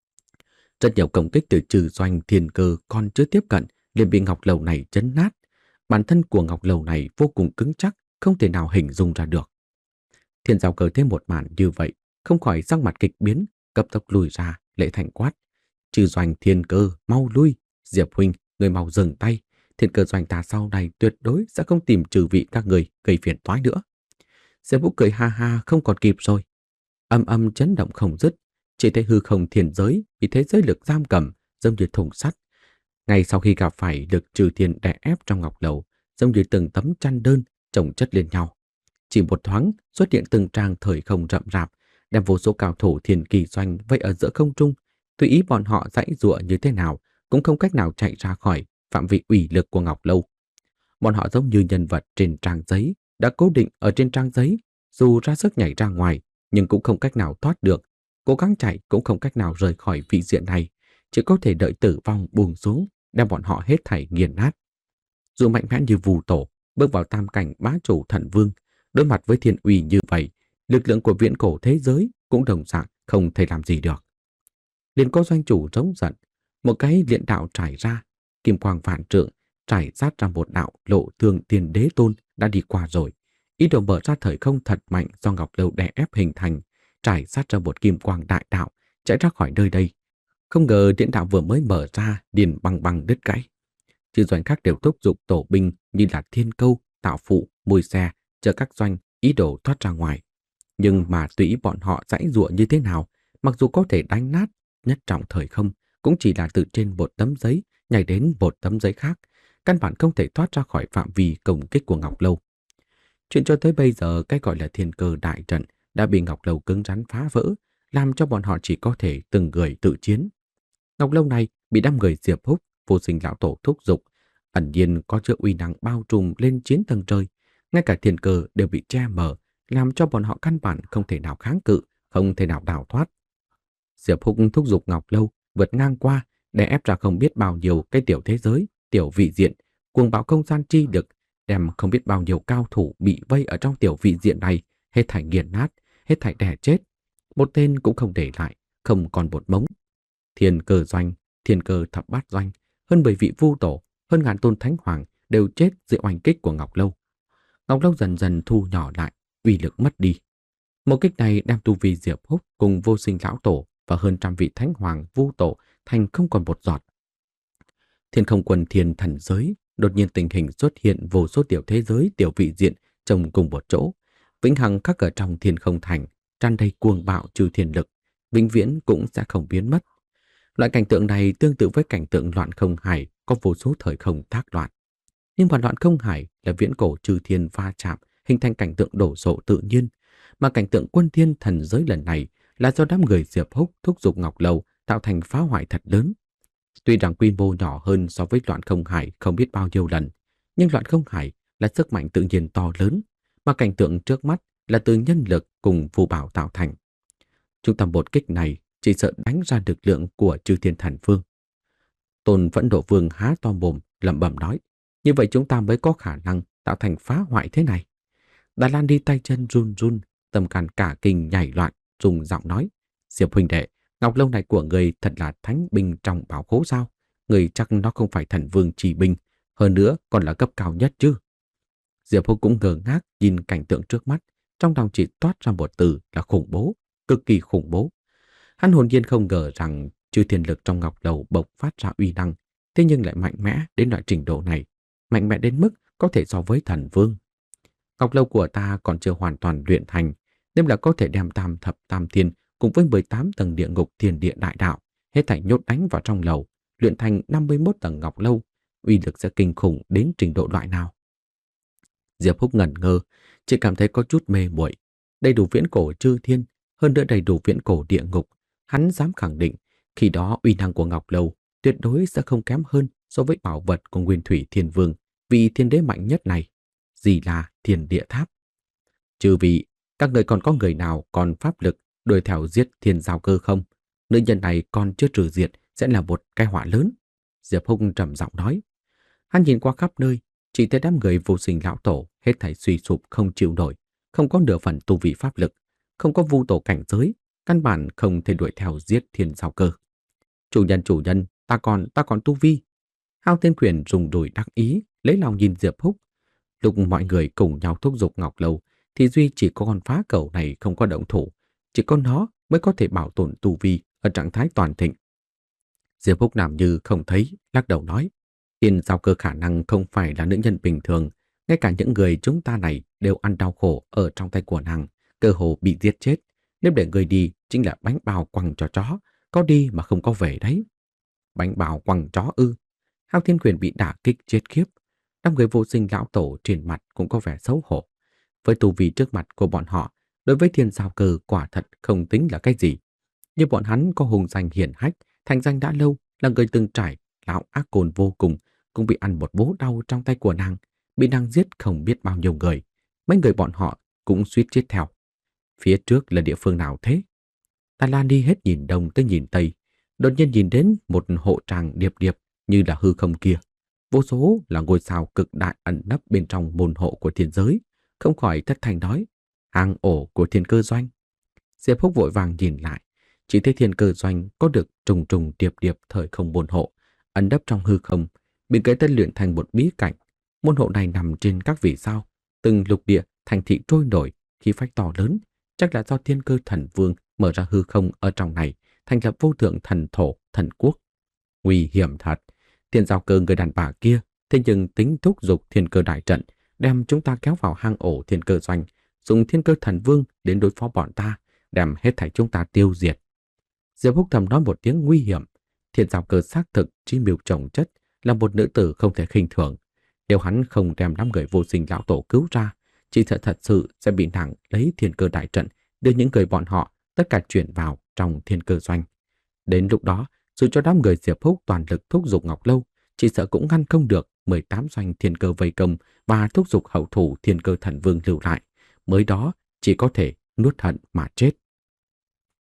A: Rất nhiều công kích từ trừ doanh thiên cơ còn chưa tiếp cận liền bị ngọc lầu này chấn nát. Bản thân của ngọc lầu này vô cùng cứng chắc, không thể nào hình dung ra được. Thiên Giao Cơ thấy một màn như vậy, không khỏi sắc mặt kịch biến, cấp tốc lùi ra, Lệ Thành quát: "Trừ doanh thiên cơ, mau lui! Diệp huynh, người mau dừng tay! Thiên cơ doanh ta sau này tuyệt đối sẽ không tìm trừ vị các người gây phiền toái nữa." Diệp Vũ cười ha ha, không còn kịp rồi. Âm âm chấn động không dứt, chỉ thấy hư không thiên giới bị thế giới lực giam cầm, giống như thùng sắt. Ngay sau khi gặp phải lực trừ thiên đè ép trong ngọc lầu, giống như từng tấm chăn đơn chồng chất lên nhau. Chỉ một thoáng xuất hiện từng trang thời không rậm rạp, đem vô số cao thủ thiên kỳ doanh vây ở giữa không trung, tùy ý bọn họ dãy giụa như thế nào cũng không cách nào chạy ra khỏi phạm vi ủy lực của ngọc lâu. Bọn họ giống như nhân vật trên trang giấy, đã cố định ở trên trang giấy, dù ra sức nhảy ra ngoài nhưng cũng không cách nào thoát được, cố gắng chạy cũng không cách nào rời khỏi vị diện này, chỉ có thể đợi tử vong buông xuống, đem bọn họ hết thảy nghiền nát. Dù mạnh mẽ như Vu Tổ, bước vào tam cảnh bá chủ thần vương, đối mặt với thiên uy như vậy, lực lượng của viễn cổ thế giới cũng đồng dạng không thể làm gì được. Liền có doanh chủ trống giận, một cái điện đạo trải ra, kim quang vạn trượng, trải sát ra một đạo lộ thương tiền đế tôn đã đi qua rồi. Ý đồ mở ra thời không thật mạnh do ngọc lâu đè ép hình thành, trải sát ra một kim quang đại đạo, chạy ra khỏi nơi đây. Không ngờ điện đạo vừa mới mở ra, liền băng băng đứt gãy. Chư doanh khác đều thúc giục tổ binh như là thiên câu, tạo phụ, mùi xe, chờ các doanh ý đồ thoát ra ngoài. Nhưng mà tùy ý bọn họ dãy giụa như thế nào, mặc dù có thể đánh nát nhất trọng thời không, cũng chỉ là từ trên một tấm giấy nhảy đến một tấm giấy khác, căn bản không thể thoát ra khỏi phạm vi công kích của Ngọc Lâu. Chuyện cho tới bây giờ, cái gọi là thiên cơ đại trận đã bị Ngọc Lâu cứng rắn phá vỡ, làm cho bọn họ chỉ có thể từng người tự chiến. Ngọc Lâu này bị đám người Diệp Húc, Vô Sinh lão tổ thúc giục, ẩn nhiên có chứa uy năng bao trùm lên chín tầng trời, ngay cả thiên cơ đều bị che mờ, làm cho bọn họ căn bản không thể nào kháng cự, không thể nào đào thoát. Diệp Húc thúc giục Ngọc Lâu vượt ngang qua, để ép ra không biết bao nhiêu cái tiểu thế giới, tiểu vị diện, cuồng bạo không gian chi lực, đem không biết bao nhiêu cao thủ bị vây ở trong tiểu vị diện này, hết thảy nghiền nát, hết thảy đè chết, một tên cũng không để lại, không còn một mống. Thiên cơ doanh, thiên cơ thập bát doanh, hơn bảy vị vu tổ, hơn ngàn tôn thánh hoàng đều chết dưới oanh kích của Ngọc Lâu. Ngọc Lâu dần dần thu nhỏ lại, uy lực mất đi. Một kích này đem tu vi Diệp Húc cùng Vô Sinh lão tổ và hơn trăm vị thánh hoàng vu tổ thành không còn một giọt. Thiên không quân thiên thần giới, đột nhiên tình hình xuất hiện vô số tiểu thế giới, tiểu vị diện chồng cùng một chỗ, vĩnh hằng khắc ở trong thiên không thành, tràn đầy cuồng bạo trừ thiên lực, vĩnh viễn cũng sẽ không biến mất. Loại cảnh tượng này tương tự với cảnh tượng loạn không hải, có vô số thời không thác loạn. Nhưng mà loạn không hải là viễn cổ trừ thiên va chạm, hình thành cảnh tượng đổ sộ tự nhiên, mà cảnh tượng quân thiên thần giới lần này là do đám người Diệp Húc thúc giục Ngọc Lâu tạo thành phá hoại thật lớn. Tuy rằng quy mô nhỏ hơn so với loạn không hải không biết bao nhiêu lần, nhưng loạn không hải là sức mạnh tự nhiên to lớn, mà cảnh tượng trước mắt là từ nhân lực cùng phù bảo tạo thành. Trung tâm một kích này chỉ sợ đánh ra lực lượng của Chư Thiên Thần Vương. Tôn Phẫn Độ Vương há to mồm, lẩm bẩm nói, như vậy chúng ta mới có khả năng tạo thành phá hoại thế này. Đà Lan đi tay chân run run, tâm can cả kinh nhảy loạn, dùng giọng nói, Diệp huynh đệ, Ngọc Lâu này của người thật là thánh binh trong bảo khố sao? Người chắc nó không phải thần vương chỉ binh, hơn nữa còn là cấp cao nhất chứ. Diệp Húc cũng ngơ ngác nhìn cảnh tượng trước mắt, trong lòng chỉ toát ra một từ là khủng bố, cực kỳ khủng bố. Hắn hồn nhiên không ngờ rằng Chư Thiên lực trong Ngọc Lâu bộc phát ra uy năng, thế nhưng lại mạnh mẽ đến loại trình độ này, mạnh mẽ đến mức có thể so với thần vương. Ngọc Lâu của ta còn chưa hoàn toàn luyện thành, nên là có thể đem tam thập tam thiên cùng với mười tám tầng địa ngục thiên địa đại đạo hết thảy nhốt đánh vào trong lầu, luyện thành năm mươi mốt tầng Ngọc Lâu, uy lực sẽ kinh khủng đến trình độ loại nào. Diệp Húc ngẩn ngơ, chỉ cảm thấy có chút mê muội. Đầy đủ viễn cổ chư thiên, hơn nữa đầy đủ viễn cổ địa ngục, hắn dám khẳng định khi đó uy năng của Ngọc Lâu tuyệt đối sẽ không kém hơn so với bảo vật của Nguyên Thủy Thiên Vương, vị thiên đế mạnh nhất này, gì là Thiên Địa Tháp. Chư vị, các người còn có người nào còn pháp lực đuổi theo giết Thiên Giao Cơ không? Nữ nhân này còn chưa trừ diệt sẽ là một cái họa lớn. Diệp Húc trầm giọng nói. Hắn nhìn qua khắp nơi, chỉ thấy đám người Vô Sinh lão tổ hết thảy suy sụp không chịu nổi, không có nửa phần tu vị pháp lực, không có vu tổ cảnh giới, căn bản không thể đuổi theo giết Thiên Giao Cơ. Chủ nhân, chủ nhân, ta còn, ta còn tu vi. Hao Thiên Quyền dùng đùi đắc ý, lấy lòng nhìn Diệp Húc. Lúc mọi người cùng nhau thúc giục Ngọc Lâu, thì duy chỉ có con phá cẩu này không có động thủ. Chỉ có nó mới có thể bảo tồn tu vi ở trạng thái toàn thịnh. Diệp Húc làm như không thấy, lắc đầu nói. Thiên Giao Cơ khả năng không phải là nữ nhân bình thường. Ngay cả những người chúng ta này đều ăn đau khổ ở trong tay của nàng, cơ hồ bị giết chết. Nếu để người đi chính là bánh bao quăng cho chó, có đi mà không có về đấy. Bánh bao quăng chó ư? Hao Thiên Quyền bị đả kích chết khiếp. Năm người vô sinh lão tổ trên mặt cũng có vẻ xấu hổ. Với tu vi trước mặt của bọn họ, đối với Thiên Giao Cơ quả thật không tính là cái gì. Nhưng bọn hắn có hùng danh hiển hách, thành danh đã lâu, là người từng trải, lão ác côn vô cùng, cũng bị ăn một bố đau trong tay của nàng, bị nàng giết không biết bao nhiêu người. Mấy người bọn họ cũng suýt chết theo. Phía trước là địa phương nào thế? Ta Lan đi hết nhìn đông tới nhìn tây, đột nhiên nhìn đến một hộ tràng điệp điệp như là hư không kia. Vô số là ngôi sao cực đại ẩn nấp bên trong môn hộ của thiên giới, không khỏi thất thanh nói, hang ổ của Thiên Cơ Doanh. Diệp Húc vội vàng nhìn lại, chỉ thấy Thiên Cơ Doanh có được trùng trùng điệp điệp thời không môn hộ, ẩn nấp trong hư không, bị cái tân luyện thành một bí cảnh. Môn hộ này nằm trên các vì sao, từng lục địa thành thị trôi nổi, khí phách to lớn, chắc là do Thiên Cơ Thần Vương mở ra hư không ở trong này, thành lập vô thượng thần thổ, thần quốc. Nguy hiểm thật, Thiên Giao Cơ người đàn bà kia, thế nhưng tính thúc giục Thiên Cơ đại trận, đem chúng ta kéo vào hang ổ Thiên Cơ Doanh, dùng Thiên Cơ Thần Vương đến đối phó bọn ta, đem hết thảy chúng ta tiêu diệt. Diệp Húc thầm nói một tiếng nguy hiểm. Thiên Giao Cơ xác thực chi mưu trồng chất, là một nữ tử không thể khinh thường. Nếu hắn không đem năm người vô sinh lão tổ cứu ra, chỉ sợ thật sự sẽ bị nàng lấy Thiên Cơ đại trận, đưa những người bọn họ tất cả chuyển vào trong Thiên Cơ Doanh. Đến lúc đó, dù cho đám người Diệp Húc toàn lực thúc giục Ngọc Lâu, chỉ sợ cũng ngăn không được mười tám doanh thiên cơ vây công và thúc giục hậu thủ Thiên Cơ Thần Vương lưu lại. Mới đó chỉ có thể nuốt hận mà chết.